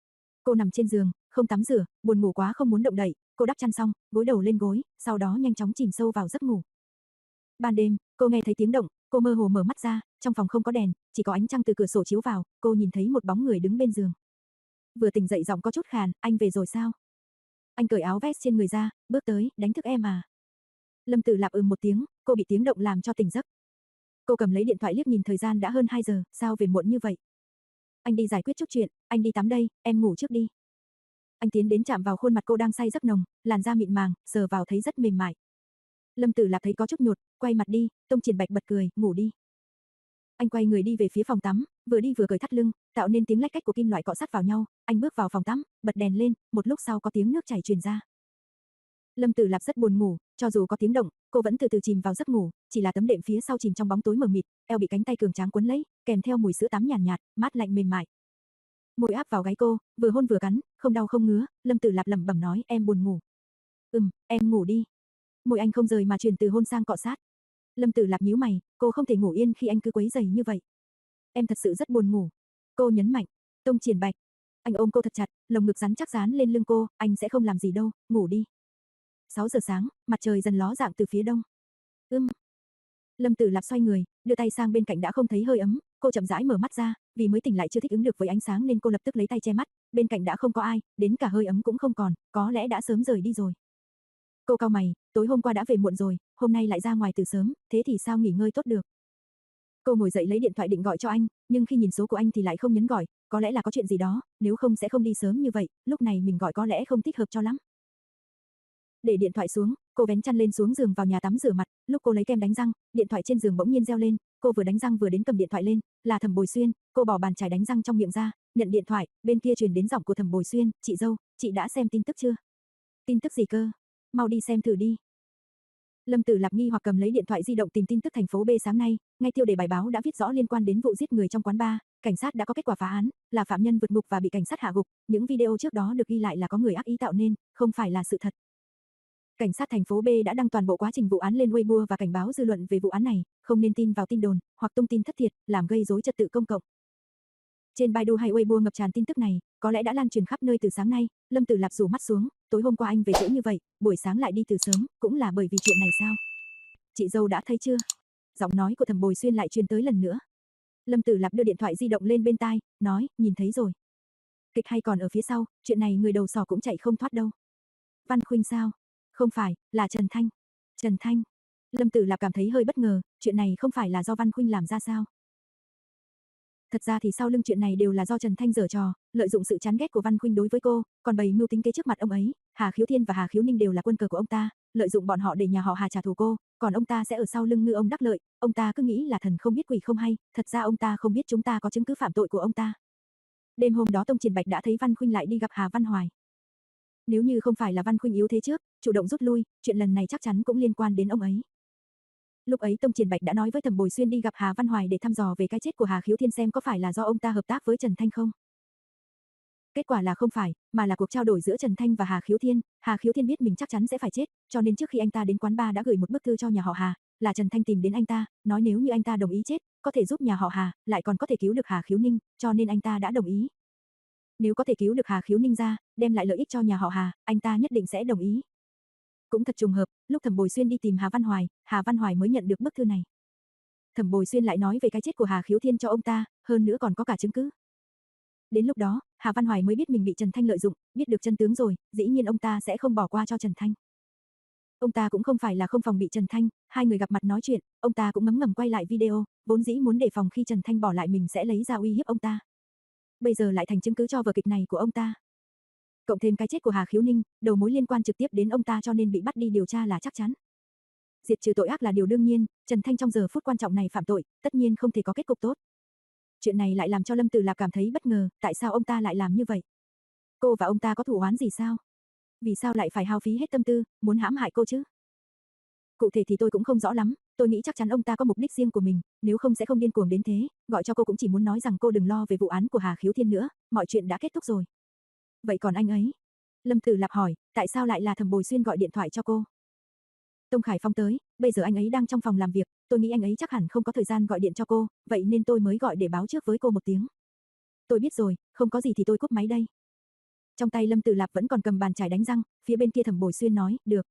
Cô nằm trên giường, không tắm rửa, buồn ngủ quá không muốn động đậy, cô đắp chăn xong, gối đầu lên gối, sau đó nhanh chóng chìm sâu vào giấc ngủ. Ban đêm, cô nghe thấy tiếng động, cô mơ hồ mở mắt ra, trong phòng không có đèn, chỉ có ánh trăng từ cửa sổ chiếu vào, cô nhìn thấy một bóng người đứng bên giường. Vừa tỉnh dậy giọng có chút khàn, anh về rồi sao? Anh cởi áo vest trên người ra, bước tới, đánh thức em à? Lâm Tử Lạp ừm một tiếng, cô bị tiếng động làm cho tỉnh giấc. Cô cầm lấy điện thoại liếc nhìn thời gian đã hơn hai giờ, sao về muộn như vậy? Anh đi giải quyết chút chuyện, anh đi tắm đây, em ngủ trước đi. Anh tiến đến chạm vào khuôn mặt cô đang say giấc nồng, làn da mịn màng, sờ vào thấy rất mềm mại. Lâm Tử Lạp thấy có chút nhột, quay mặt đi, Tông Triển Bạch bật cười, ngủ đi. Anh quay người đi về phía phòng tắm, vừa đi vừa cởi thắt lưng, tạo nên tiếng lách cách của kim loại cọ sát vào nhau, anh bước vào phòng tắm, bật đèn lên, một lúc sau có tiếng nước chảy truyền ra. Lâm Tử Lạp rất buồn ngủ, cho dù có tiếng động, cô vẫn từ từ chìm vào giấc ngủ, chỉ là tấm đệm phía sau chìm trong bóng tối mờ mịt, eo bị cánh tay cường tráng quấn lấy, kèm theo mùi sữa tắm nhàn nhạt, nhạt, mát lạnh mềm mại. Môi áp vào gáy cô, vừa hôn vừa cắn, không đau không ngứa, Lâm Tử Lạp lẩm bẩm nói, em buồn ngủ. Ừm, em ngủ đi. Môi anh không rời mà chuyển từ hôn sang cọ sát. Lâm Tử Lạp nhíu mày, cô không thể ngủ yên khi anh cứ quấy rầy như vậy. Em thật sự rất buồn ngủ. Cô nhấn mạnh. Tông Triển Bạch. Anh ôm cô thật chặt, lồng ngực rắn chắc dán lên lưng cô, anh sẽ không làm gì đâu, ngủ đi. sáu giờ sáng, mặt trời dần ló dạng từ phía đông. Ưm. Lâm Tử Lạp xoay người, đưa tay sang bên cạnh đã không thấy hơi ấm, cô chậm rãi mở mắt ra, vì mới tỉnh lại chưa thích ứng được với ánh sáng nên cô lập tức lấy tay che mắt, bên cạnh đã không có ai, đến cả hơi ấm cũng không còn, có lẽ đã sớm rời đi rồi. Cô cau mày, tối hôm qua đã về muộn rồi, hôm nay lại ra ngoài từ sớm, thế thì sao nghỉ ngơi tốt được. Cô ngồi dậy lấy điện thoại định gọi cho anh, nhưng khi nhìn số của anh thì lại không nhấn gọi, có lẽ là có chuyện gì đó, nếu không sẽ không đi sớm như vậy, lúc này mình gọi có lẽ không thích hợp cho lắm. Để điện thoại xuống, cô vén chăn lên xuống giường vào nhà tắm rửa mặt, lúc cô lấy kem đánh răng, điện thoại trên giường bỗng nhiên reo lên, cô vừa đánh răng vừa đến cầm điện thoại lên, là Thẩm Bồi Xuyên, cô bỏ bàn chải đánh răng trong miệng ra, nhận điện thoại, bên kia truyền đến giọng của Thẩm Bồi Xuyên, "Chị dâu, chị đã xem tin tức chưa?" "Tin tức gì cơ? Mau đi xem thử đi." Lâm Tử Lạp nghi hoặc cầm lấy điện thoại di động tìm tin tức thành phố B sáng nay, ngay tiêu đề bài báo đã viết rõ liên quan đến vụ giết người trong quán bar, cảnh sát đã có kết quả phá án, là phạm nhân vượt ngục và bị cảnh sát hạ gục, những video trước đó được ghi lại là có người ác ý tạo nên, không phải là sự thật. Cảnh sát thành phố B đã đăng toàn bộ quá trình vụ án lên Weibo và cảnh báo dư luận về vụ án này, không nên tin vào tin đồn hoặc thông tin thất thiệt, làm gây rối trật tự công cộng. Trên Baidu hay Weibo ngập tràn tin tức này, có lẽ đã lan truyền khắp nơi từ sáng nay. Lâm Tử Lạp rủ mắt xuống, tối hôm qua anh về trễ như vậy, buổi sáng lại đi từ sớm, cũng là bởi vì chuyện này sao? Chị dâu đã thấy chưa? Giọng nói của Thẩm Bồi Xuyên lại truyền tới lần nữa. Lâm Tử Lạp đưa điện thoại di động lên bên tai, nói, nhìn thấy rồi. Kịch hay còn ở phía sau, chuyện này người đầu sỏ cũng chạy không thoát đâu. Văn Khuynh sao? Không phải, là Trần Thanh. Trần Thanh. Lâm Tử Lạp cảm thấy hơi bất ngờ, chuyện này không phải là do Văn Khuynh làm ra sao? Thật ra thì sau lưng chuyện này đều là do Trần Thanh giở trò, lợi dụng sự chán ghét của Văn Khuynh đối với cô, còn bày mưu tính kế trước mặt ông ấy. Hà Khiếu Thiên và Hà Khiếu Ninh đều là quân cờ của ông ta, lợi dụng bọn họ để nhà họ Hà trả thù cô, còn ông ta sẽ ở sau lưng ngư ông đắc lợi. Ông ta cứ nghĩ là thần không biết quỷ không hay, thật ra ông ta không biết chúng ta có chứng cứ phạm tội của ông ta. Đêm hôm đó Tông Triển Bạch đã thấy Văn Khuynh lại đi gặp Hà Văn Hoài. Nếu như không phải là Văn Khuynh yếu thế trước, chủ động rút lui, chuyện lần này chắc chắn cũng liên quan đến ông ấy. Lúc ấy Tông Triển Bạch đã nói với Thẩm Bồi Xuyên đi gặp Hà Văn Hoài để thăm dò về cái chết của Hà Khiếu Thiên xem có phải là do ông ta hợp tác với Trần Thanh không. Kết quả là không phải, mà là cuộc trao đổi giữa Trần Thanh và Hà Khiếu Thiên. Hà Khiếu Thiên biết mình chắc chắn sẽ phải chết, cho nên trước khi anh ta đến quán bar đã gửi một bức thư cho nhà họ Hà, là Trần Thanh tìm đến anh ta, nói nếu như anh ta đồng ý chết, có thể giúp nhà họ Hà, lại còn có thể cứu được Hà Khiếu Ninh, cho nên anh ta đã đồng ý. Nếu có thể cứu được Hà Khiếu Ninh ra, đem lại lợi ích cho nhà họ Hà, anh ta nhất định sẽ đồng ý. Cũng thật trùng hợp, lúc Thẩm Bồi Xuyên đi tìm Hà Văn Hoài, Hà Văn Hoài mới nhận được bức thư này. Thẩm Bồi Xuyên lại nói về cái chết của Hà Khiếu Thiên cho ông ta, hơn nữa còn có cả chứng cứ. Đến lúc đó, Hà Văn Hoài mới biết mình bị Trần Thanh lợi dụng, biết được chân tướng rồi, dĩ nhiên ông ta sẽ không bỏ qua cho Trần Thanh. Ông ta cũng không phải là không phòng bị Trần Thanh, hai người gặp mặt nói chuyện, ông ta cũng ngấm ngầm quay lại video, vốn dĩ muốn đề phòng khi Trần Thanh bỏ lại mình sẽ lấy ra uy hiếp ông ta. Bây giờ lại thành chứng cứ cho vở kịch này của ông ta. Cộng thêm cái chết của Hà Khiếu Ninh, đầu mối liên quan trực tiếp đến ông ta cho nên bị bắt đi điều tra là chắc chắn. Diệt trừ tội ác là điều đương nhiên, Trần Thanh trong giờ phút quan trọng này phạm tội, tất nhiên không thể có kết cục tốt. Chuyện này lại làm cho Lâm Tử Lạp cảm thấy bất ngờ, tại sao ông ta lại làm như vậy? Cô và ông ta có thù oán gì sao? Vì sao lại phải hao phí hết tâm tư, muốn hãm hại cô chứ? Cụ thể thì tôi cũng không rõ lắm, tôi nghĩ chắc chắn ông ta có mục đích riêng của mình, nếu không sẽ không điên cuồng đến thế, gọi cho cô cũng chỉ muốn nói rằng cô đừng lo về vụ án của Hà Khiếu Thiên nữa, mọi chuyện đã kết thúc rồi. Vậy còn anh ấy? Lâm Tử Lạp hỏi, tại sao lại là Thẩm Bồi Xuyên gọi điện thoại cho cô? Tông Khải Phong tới, bây giờ anh ấy đang trong phòng làm việc, tôi nghĩ anh ấy chắc hẳn không có thời gian gọi điện cho cô, vậy nên tôi mới gọi để báo trước với cô một tiếng. Tôi biết rồi, không có gì thì tôi cúp máy đây. Trong tay Lâm Tử Lạp vẫn còn cầm bàn chải đánh răng, phía bên kia Thẩm Bồi Xuyên nói, được.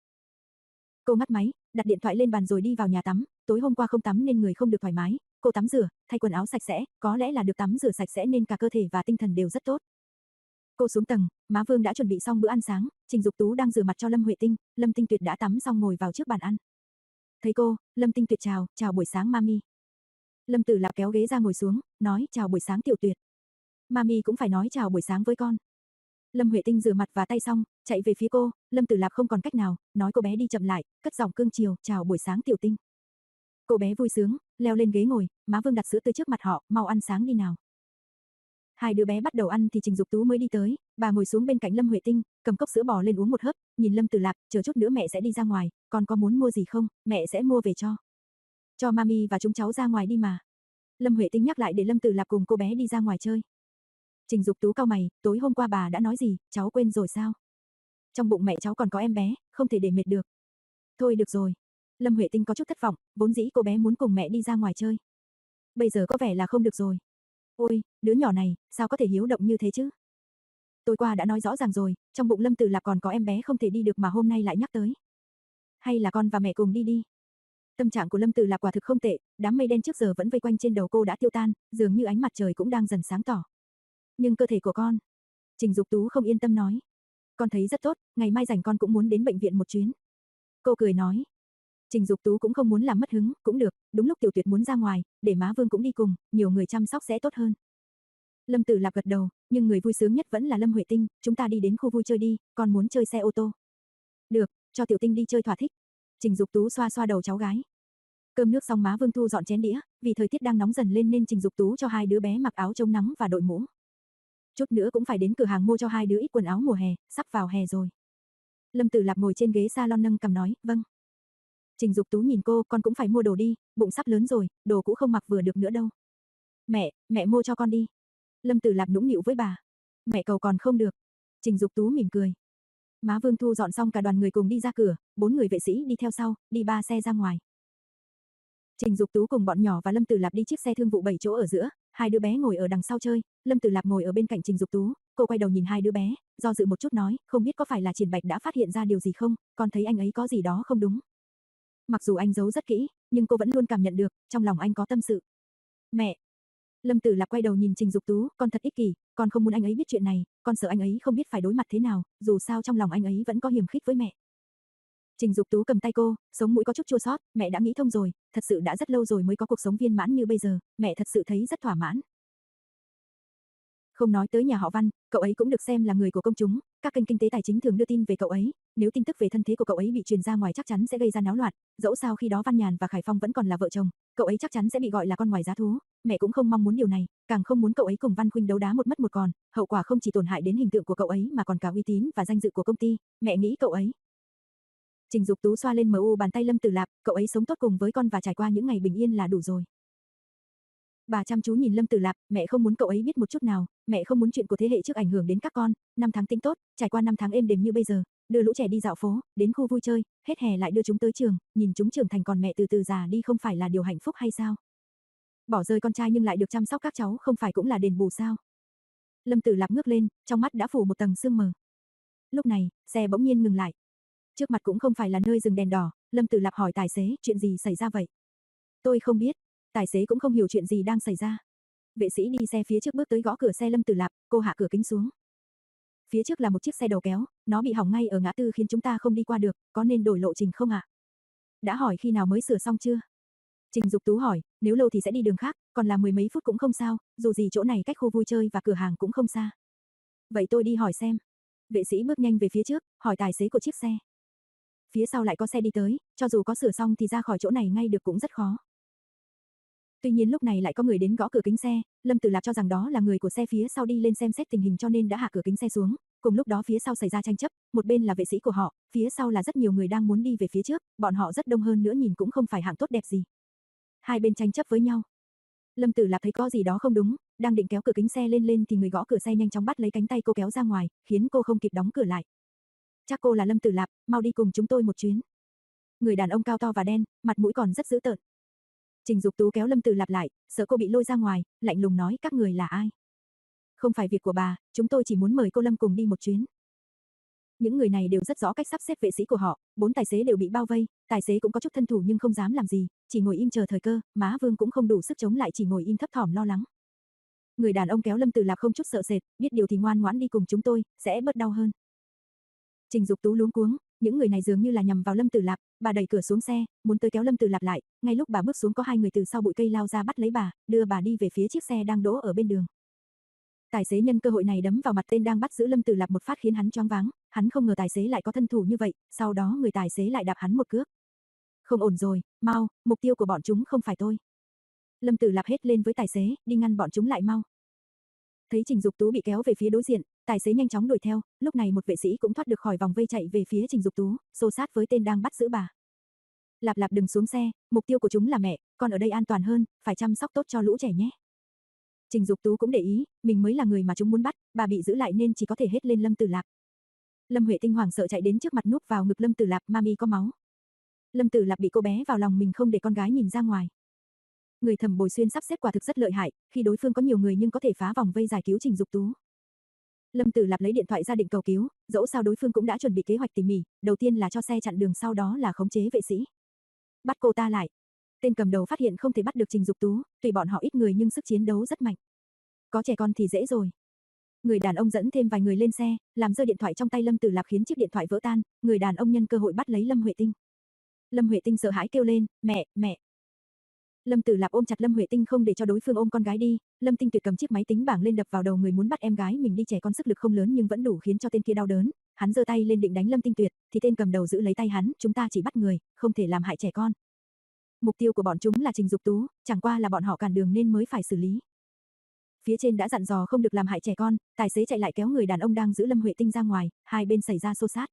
Cô ngắt máy, đặt điện thoại lên bàn rồi đi vào nhà tắm, tối hôm qua không tắm nên người không được thoải mái, cô tắm rửa, thay quần áo sạch sẽ, có lẽ là được tắm rửa sạch sẽ nên cả cơ thể và tinh thần đều rất tốt. Cô xuống tầng, Má Vương đã chuẩn bị xong bữa ăn sáng, Trình Dục Tú đang rửa mặt cho Lâm Huệ Tinh, Lâm Tinh Tuyệt đã tắm xong ngồi vào trước bàn ăn. Thấy cô, Lâm Tinh Tuyệt chào, chào buổi sáng Mami. Lâm Tử Lạp kéo ghế ra ngồi xuống, nói chào buổi sáng Tiểu Tuyệt. Mami cũng phải nói chào buổi sáng với con. Lâm Huệ Tinh rửa mặt và tay xong, chạy về phía cô, Lâm Tử Lạp không còn cách nào, nói cô bé đi chậm lại, cất giọng cương chiều, chào buổi sáng Tiểu Tinh. Cô bé vui sướng, leo lên ghế ngồi, Má Vương đặt sữa tươi trước mặt họ, mau ăn sáng đi nào. Hai đứa bé bắt đầu ăn thì Trình Dục Tú mới đi tới, bà ngồi xuống bên cạnh Lâm Huệ Tinh, cầm cốc sữa bò lên uống một hớp, nhìn Lâm Tử Lạp, chờ chút nữa mẹ sẽ đi ra ngoài, con có muốn mua gì không, mẹ sẽ mua về cho. Cho Mami và chúng cháu ra ngoài đi mà. Lâm Huệ Tinh nhắc lại để Lâm Tử Lạp cùng cô bé đi ra ngoài chơi. Trình Dục Tú cau mày, tối hôm qua bà đã nói gì, cháu quên rồi sao? Trong bụng mẹ cháu còn có em bé, không thể để mệt được. Thôi được rồi. Lâm Huệ Tinh có chút thất vọng, vốn dĩ cô bé muốn cùng mẹ đi ra ngoài chơi. Bây giờ có vẻ là không được rồi. Ôi, đứa nhỏ này, sao có thể hiếu động như thế chứ? Tối qua đã nói rõ ràng rồi, trong bụng Lâm Tử Lạp còn có em bé không thể đi được mà hôm nay lại nhắc tới. Hay là con và mẹ cùng đi đi. Tâm trạng của Lâm Tử Lạp quả thực không tệ, đám mây đen trước giờ vẫn vây quanh trên đầu cô đã tiêu tan, dường như ánh mặt trời cũng đang dần sáng tỏ. Nhưng cơ thể của con, Trình Dục Tú không yên tâm nói. Con thấy rất tốt, ngày mai rảnh con cũng muốn đến bệnh viện một chuyến. Cô cười nói. Trình Dục Tú cũng không muốn làm mất hứng, cũng được, đúng lúc Tiểu Tuyệt muốn ra ngoài, để Má Vương cũng đi cùng, nhiều người chăm sóc sẽ tốt hơn. Lâm Tử Lạp gật đầu, nhưng người vui sướng nhất vẫn là Lâm Huệ Tinh, chúng ta đi đến khu vui chơi đi, con muốn chơi xe ô tô. Được, cho Tiểu Tinh đi chơi thỏa thích. Trình Dục Tú xoa xoa đầu cháu gái. Cơm nước xong Má Vương thu dọn chén đĩa, vì thời tiết đang nóng dần lên nên Trình Dục Tú cho hai đứa bé mặc áo chống nắng và đội mũ. Chút nữa cũng phải đến cửa hàng mua cho hai đứa ít quần áo mùa hè, sắp vào hè rồi. Lâm Tử Lạp ngồi trên ghế salon nâng cằm nói, vâng. Trình Dục Tú nhìn cô, con cũng phải mua đồ đi, bụng sắp lớn rồi, đồ cũ không mặc vừa được nữa đâu. Mẹ, mẹ mua cho con đi. Lâm Tử Lạp nũng nịu với bà. Mẹ cầu còn không được. Trình Dục Tú mỉm cười. Má Vương thu dọn xong cả đoàn người cùng đi ra cửa, bốn người vệ sĩ đi theo sau, đi ba xe ra ngoài. Trình Dục Tú cùng bọn nhỏ và Lâm Tử Lạp đi chiếc xe thương vụ bảy chỗ ở giữa, hai đứa bé ngồi ở đằng sau chơi, Lâm Tử Lạp ngồi ở bên cạnh Trình Dục Tú, cô quay đầu nhìn hai đứa bé, do dự một chút nói, không biết có phải là Triển Bạch đã phát hiện ra điều gì không, con thấy anh ấy có gì đó không đúng. Mặc dù anh giấu rất kỹ, nhưng cô vẫn luôn cảm nhận được, trong lòng anh có tâm sự. Mẹ. Lâm Tử Lạp quay đầu nhìn Trình Dục Tú, con thật ích kỷ, con không muốn anh ấy biết chuyện này, con sợ anh ấy không biết phải đối mặt thế nào, dù sao trong lòng anh ấy vẫn có hiềm khích với mẹ. Trình Dục Tú cầm tay cô, sống mũi có chút chua xót, mẹ đã nghĩ thông rồi, thật sự đã rất lâu rồi mới có cuộc sống viên mãn như bây giờ, mẹ thật sự thấy rất thỏa mãn. Không nói tới nhà họ Văn, cậu ấy cũng được xem là người của công chúng, các kênh kinh tế tài chính thường đưa tin về cậu ấy, nếu tin tức về thân thế của cậu ấy bị truyền ra ngoài chắc chắn sẽ gây ra náo loạn, dẫu sao khi đó Văn Nhàn và Khải Phong vẫn còn là vợ chồng, cậu ấy chắc chắn sẽ bị gọi là con ngoài giá thú, mẹ cũng không mong muốn điều này, càng không muốn cậu ấy cùng Văn Khuynh đấu đá một mất một còn, hậu quả không chỉ tổn hại đến hình tượng của cậu ấy mà còn cả uy tín và danh dự của công ty, mẹ nghĩ cậu ấy. Trình Dục Tú xoa lên mờ u bàn tay Lâm Tử Lạp, cậu ấy sống tốt cùng với con và trải qua những ngày bình yên là đủ rồi. Bà chăm chú nhìn Lâm Tử Lạp, mẹ không muốn cậu ấy biết một chút nào, mẹ không muốn chuyện của thế hệ trước ảnh hưởng đến các con, năm tháng tính tốt, trải qua năm tháng êm đềm như bây giờ, đưa lũ trẻ đi dạo phố, đến khu vui chơi, hết hè lại đưa chúng tới trường, nhìn chúng trưởng thành còn mẹ từ từ già đi không phải là điều hạnh phúc hay sao? Bỏ rơi con trai nhưng lại được chăm sóc các cháu không phải cũng là đền bù sao? Lâm Tử Lạp ngước lên, trong mắt đã phủ một tầng sương mờ. Lúc này, xe bỗng nhiên ngừng lại. Trước mặt cũng không phải là nơi dừng đèn đỏ, Lâm Tử Lạp hỏi tài xế, chuyện gì xảy ra vậy? Tôi không biết, tài xế cũng không hiểu chuyện gì đang xảy ra. Vệ sĩ đi xe phía trước bước tới gõ cửa xe Lâm Tử Lạp, cô hạ cửa kính xuống. Phía trước là một chiếc xe đầu kéo, nó bị hỏng ngay ở ngã tư khiến chúng ta không đi qua được, có nên đổi lộ trình không ạ? Đã hỏi khi nào mới sửa xong chưa? Trình Dục Tú hỏi, nếu lâu thì sẽ đi đường khác, còn là mười mấy phút cũng không sao, dù gì chỗ này cách khu vui chơi và cửa hàng cũng không xa. Vậy tôi đi hỏi xem. Vệ sĩ bước nhanh về phía trước, hỏi tài xế của chiếc xe. Phía sau lại có xe đi tới, cho dù có sửa xong thì ra khỏi chỗ này ngay được cũng rất khó. Tuy nhiên lúc này lại có người đến gõ cửa kính xe, Lâm Tử Lạp cho rằng đó là người của xe phía sau đi lên xem xét tình hình cho nên đã hạ cửa kính xe xuống, cùng lúc đó phía sau xảy ra tranh chấp, một bên là vệ sĩ của họ, phía sau là rất nhiều người đang muốn đi về phía trước, bọn họ rất đông hơn nữa nhìn cũng không phải hạng tốt đẹp gì. Hai bên tranh chấp với nhau. Lâm Tử Lạp thấy có gì đó không đúng, đang định kéo cửa kính xe lên lên thì người gõ cửa xe nhanh chóng bắt lấy cánh tay cô kéo ra ngoài, khiến cô không kịp đóng cửa lại. Chắc cô là Lâm Tử Lạp, mau đi cùng chúng tôi một chuyến. Người đàn ông cao to và đen, mặt mũi còn rất dữ tợn. Trình Dục Tú kéo Lâm Tử Lạp lại, sợ cô bị lôi ra ngoài, lạnh lùng nói các người là ai? Không phải việc của bà, chúng tôi chỉ muốn mời cô Lâm cùng đi một chuyến. Những người này đều rất rõ cách sắp xếp vệ sĩ của họ, bốn tài xế đều bị bao vây, tài xế cũng có chút thân thủ nhưng không dám làm gì, chỉ ngồi im chờ thời cơ, Má Vương cũng không đủ sức chống lại chỉ ngồi im thấp thỏm lo lắng. Người đàn ông kéo Lâm Tử Lạp không chút sợ sệt, biết điều thì ngoan ngoãn đi cùng chúng tôi, sẽ bớt đau hơn. Trình Dục Tú luống cuống, những người này dường như là nhằm vào Lâm Tử Lạp, bà đẩy cửa xuống xe, muốn tới kéo Lâm Tử Lạp lại, ngay lúc bà bước xuống có hai người từ sau bụi cây lao ra bắt lấy bà, đưa bà đi về phía chiếc xe đang đỗ ở bên đường. Tài xế nhân cơ hội này đấm vào mặt tên đang bắt giữ Lâm Tử Lạp một phát khiến hắn choáng váng, hắn không ngờ tài xế lại có thân thủ như vậy, sau đó người tài xế lại đạp hắn một cước. Không ổn rồi, mau, mục tiêu của bọn chúng không phải tôi. Lâm Tử Lạp hét lên với tài xế, đi ngăn bọn chúng lại mau. Thấy Trình Dục Tú bị kéo về phía đối diện, tài xế nhanh chóng đuổi theo, lúc này một vệ sĩ cũng thoát được khỏi vòng vây chạy về phía Trình Dục Tú, xô sát với tên đang bắt giữ bà. Lạp Lạp đừng xuống xe, mục tiêu của chúng là mẹ, con ở đây an toàn hơn, phải chăm sóc tốt cho lũ trẻ nhé. Trình Dục Tú cũng để ý, mình mới là người mà chúng muốn bắt, bà bị giữ lại nên chỉ có thể hét lên Lâm Tử Lạp. Lâm Huệ Tinh hoảng sợ chạy đến trước mặt núp vào ngực Lâm Tử Lạp, mami có máu. Lâm Tử Lạp bị cô bé vào lòng mình không để con gái nhìn ra ngoài. Người Thẩm Bồi Xuyên sắp xếp quả thực rất lợi hại, khi đối phương có nhiều người nhưng có thể phá vòng vây giải cứu Trình Dục Tú. Lâm Tử Lạp lấy điện thoại ra định cầu cứu, dẫu sao đối phương cũng đã chuẩn bị kế hoạch tỉ mỉ, đầu tiên là cho xe chặn đường sau đó là khống chế vệ sĩ. Bắt cô ta lại. Tên cầm đầu phát hiện không thể bắt được Trình Dục Tú, tùy bọn họ ít người nhưng sức chiến đấu rất mạnh. Có trẻ con thì dễ rồi. Người đàn ông dẫn thêm vài người lên xe, làm rơi điện thoại trong tay Lâm Tử Lạp khiến chiếc điện thoại vỡ tan, người đàn ông nhân cơ hội bắt lấy Lâm Huệ Tinh. Lâm Huệ Tinh sợ hãi kêu lên, mẹ, mẹ. Lâm Tử Lạp ôm chặt Lâm Huệ Tinh không để cho đối phương ôm con gái đi, Lâm Tinh Tuyệt cầm chiếc máy tính bảng lên đập vào đầu người muốn bắt em gái mình đi, trẻ con sức lực không lớn nhưng vẫn đủ khiến cho tên kia đau đớn, hắn giơ tay lên định đánh Lâm Tinh Tuyệt, thì tên cầm đầu giữ lấy tay hắn, chúng ta chỉ bắt người, không thể làm hại trẻ con. Mục tiêu của bọn chúng là Trình Dục Tú, chẳng qua là bọn họ cản đường nên mới phải xử lý. Phía trên đã dặn dò không được làm hại trẻ con, tài xế chạy lại kéo người đàn ông đang giữ Lâm Huệ Tinh ra ngoài, hai bên xảy ra xô xát.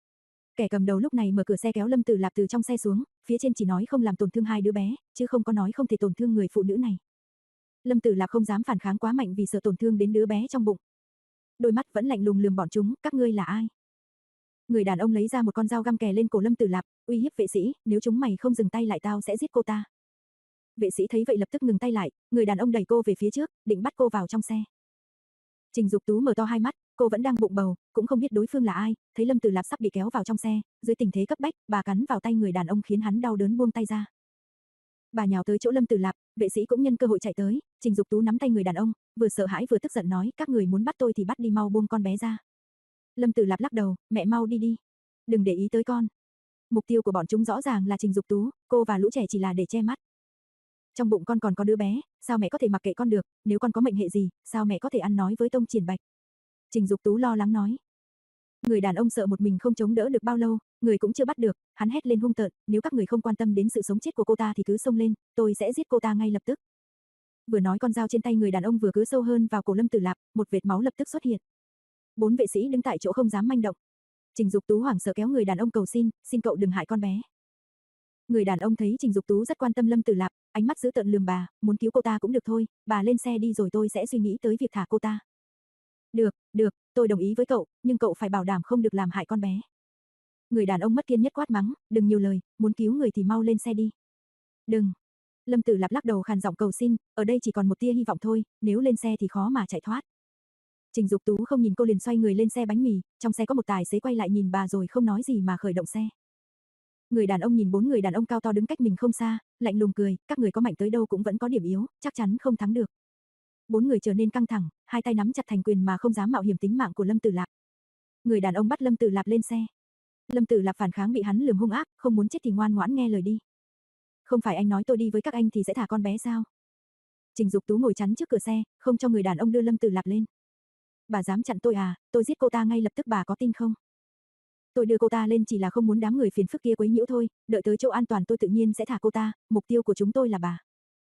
Kẻ cầm đầu lúc này mở cửa xe kéo Lâm Tử Lạp từ trong xe xuống, phía trên chỉ nói không làm tổn thương hai đứa bé, chứ không có nói không thể tổn thương người phụ nữ này. Lâm Tử Lạp không dám phản kháng quá mạnh vì sợ tổn thương đến đứa bé trong bụng. Đôi mắt vẫn lạnh lùng lườm bọn chúng, các ngươi là ai? Người đàn ông lấy ra một con dao găm kè lên cổ Lâm Tử Lạp, uy hiếp vệ sĩ, nếu chúng mày không dừng tay lại tao sẽ giết cô ta. Vệ sĩ thấy vậy lập tức ngừng tay lại, người đàn ông đẩy cô về phía trước, định bắt cô vào trong xe. Trình Dục Tú mở to hai mắt, cô vẫn đang bụng bầu, cũng không biết đối phương là ai, thấy Lâm Tử Lạp sắp bị kéo vào trong xe, dưới tình thế cấp bách, bà cắn vào tay người đàn ông khiến hắn đau đớn buông tay ra. Bà nhào tới chỗ Lâm Tử Lạp, vệ sĩ cũng nhân cơ hội chạy tới, Trình Dục Tú nắm tay người đàn ông, vừa sợ hãi vừa tức giận nói, các người muốn bắt tôi thì bắt đi, mau buông con bé ra. Lâm Tử Lạp lắc đầu, mẹ mau đi đi, đừng để ý tới con. Mục tiêu của bọn chúng rõ ràng là Trình Dục Tú, cô và lũ trẻ chỉ là để che mắt. Trong bụng con còn có đứa bé, sao mẹ có thể mặc kệ con được, nếu con có mệnh hệ gì, sao mẹ có thể ăn nói với Tông Triển Bạch. Trình Dục Tú lo lắng nói. Người đàn ông sợ một mình không chống đỡ được bao lâu, người cũng chưa bắt được, hắn hét lên hung tợn, nếu các người không quan tâm đến sự sống chết của cô ta thì cứ xông lên, tôi sẽ giết cô ta ngay lập tức. Vừa nói con dao trên tay người đàn ông vừa cứ sâu hơn vào cổ Lâm Tử Lạp, một vệt máu lập tức xuất hiện. Bốn vệ sĩ đứng tại chỗ không dám manh động. Trình Dục Tú hoảng sợ kéo người đàn ông cầu xin, xin cậu đừng hại con bé. Người đàn ông thấy Trình Dục Tú rất quan tâm Lâm Tử Lạp, ánh mắt dữ tợn lườm bà, muốn cứu cô ta cũng được thôi, bà lên xe đi rồi tôi sẽ suy nghĩ tới việc thả cô ta. Được, được, tôi đồng ý với cậu, nhưng cậu phải bảo đảm không được làm hại con bé. Người đàn ông mất kiên nhất quát mắng, đừng nhiều lời, muốn cứu người thì mau lên xe đi. Đừng. Lâm Tử Lạp lắc đầu khàn giọng cầu xin, ở đây chỉ còn một tia hy vọng thôi, nếu lên xe thì khó mà chạy thoát. Trình Dục Tú không nhìn cô liền xoay người lên xe bánh mì, trong xe có một tài xế quay lại nhìn bà rồi không nói gì mà khởi động xe. Người đàn ông nhìn bốn người đàn ông cao to đứng cách mình không xa, lạnh lùng cười, các người có mạnh tới đâu cũng vẫn có điểm yếu, chắc chắn không thắng được. Bốn người trở nên căng thẳng, hai tay nắm chặt thành quyền mà không dám mạo hiểm tính mạng của Lâm Tử Lạp. Người đàn ông bắt Lâm Tử Lạp lên xe. Lâm Tử Lạp phản kháng bị hắn lườm hung ác, không muốn chết thì ngoan ngoãn nghe lời đi. Không phải anh nói tôi đi với các anh thì sẽ thả con bé sao? Trình Dục Tú ngồi chắn trước cửa xe, không cho người đàn ông đưa Lâm Tử Lạp lên. Bà dám chặn tôi à, tôi giết cô ta ngay lập tức, bà có tin không? Tôi đưa cô ta lên chỉ là không muốn đám người phiền phức kia quấy nhiễu thôi, đợi tới chỗ an toàn tôi tự nhiên sẽ thả cô ta, mục tiêu của chúng tôi là bà.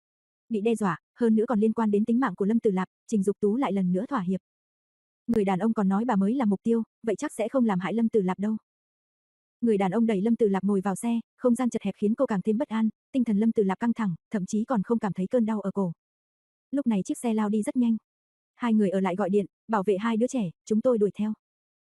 Bị đe dọa, hơn nữa còn liên quan đến tính mạng của Lâm Tử Lạp, Trình Dục Tú lại lần nữa thỏa hiệp. Người đàn ông còn nói bà mới là mục tiêu, vậy chắc sẽ không làm hại Lâm Tử Lạp đâu. Người đàn ông đẩy Lâm Tử Lạp ngồi vào xe, không gian chật hẹp khiến cô càng thêm bất an, tinh thần Lâm Tử Lạp căng thẳng, thậm chí còn không cảm thấy cơn đau ở cổ. Lúc này chiếc xe lao đi rất nhanh. Hai người ở lại gọi điện, bảo vệ hai đứa trẻ, chúng tôi đuổi theo.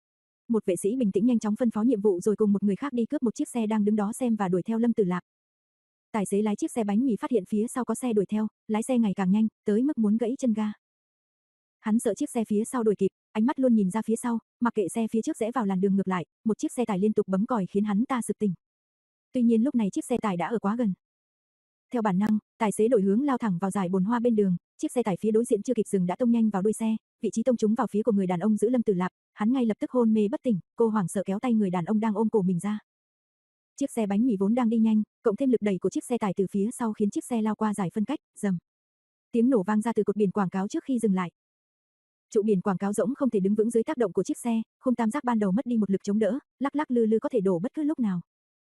Một vệ sĩ bình tĩnh nhanh chóng phân phó nhiệm vụ rồi cùng một người khác đi cướp một chiếc xe đang đứng đó xem và đuổi theo Lâm Tử Lạp. Tài xế lái chiếc xe bánh mì phát hiện phía sau có xe đuổi theo, lái xe ngày càng nhanh, tới mức muốn gãy chân ga. Hắn sợ chiếc xe phía sau đuổi kịp, ánh mắt luôn nhìn ra phía sau, mặc kệ xe phía trước rẽ vào làn đường ngược lại, một chiếc xe tải liên tục bấm còi khiến hắn ta sực tỉnh. Tuy nhiên lúc này chiếc xe tải đã ở quá gần. Theo bản năng, tài xế đổi hướng lao thẳng vào dải bồn hoa bên đường, chiếc xe tải phía đối diện chưa kịp dừng đã tông nhanh vào đuôi xe, vị trí tông trúng vào phía của người đàn ông giữ Lâm Tử Lạp, hắn ngay lập tức hôn mê bất tỉnh, cô hoảng sợ kéo tay người đàn ông đang ôm cổ mình ra. Chiếc xe bánh mì vốn đang đi nhanh, cộng thêm lực đẩy của chiếc xe tải từ phía sau khiến chiếc xe lao qua dải phân cách, rầm. Tiếng nổ vang ra từ cột biển quảng cáo trước khi dừng lại. Trụ biển quảng cáo rỗng không thể đứng vững dưới tác động của chiếc xe, khung tam giác ban đầu mất đi một lực chống đỡ, lắc lắc lư lư có thể đổ bất cứ lúc nào.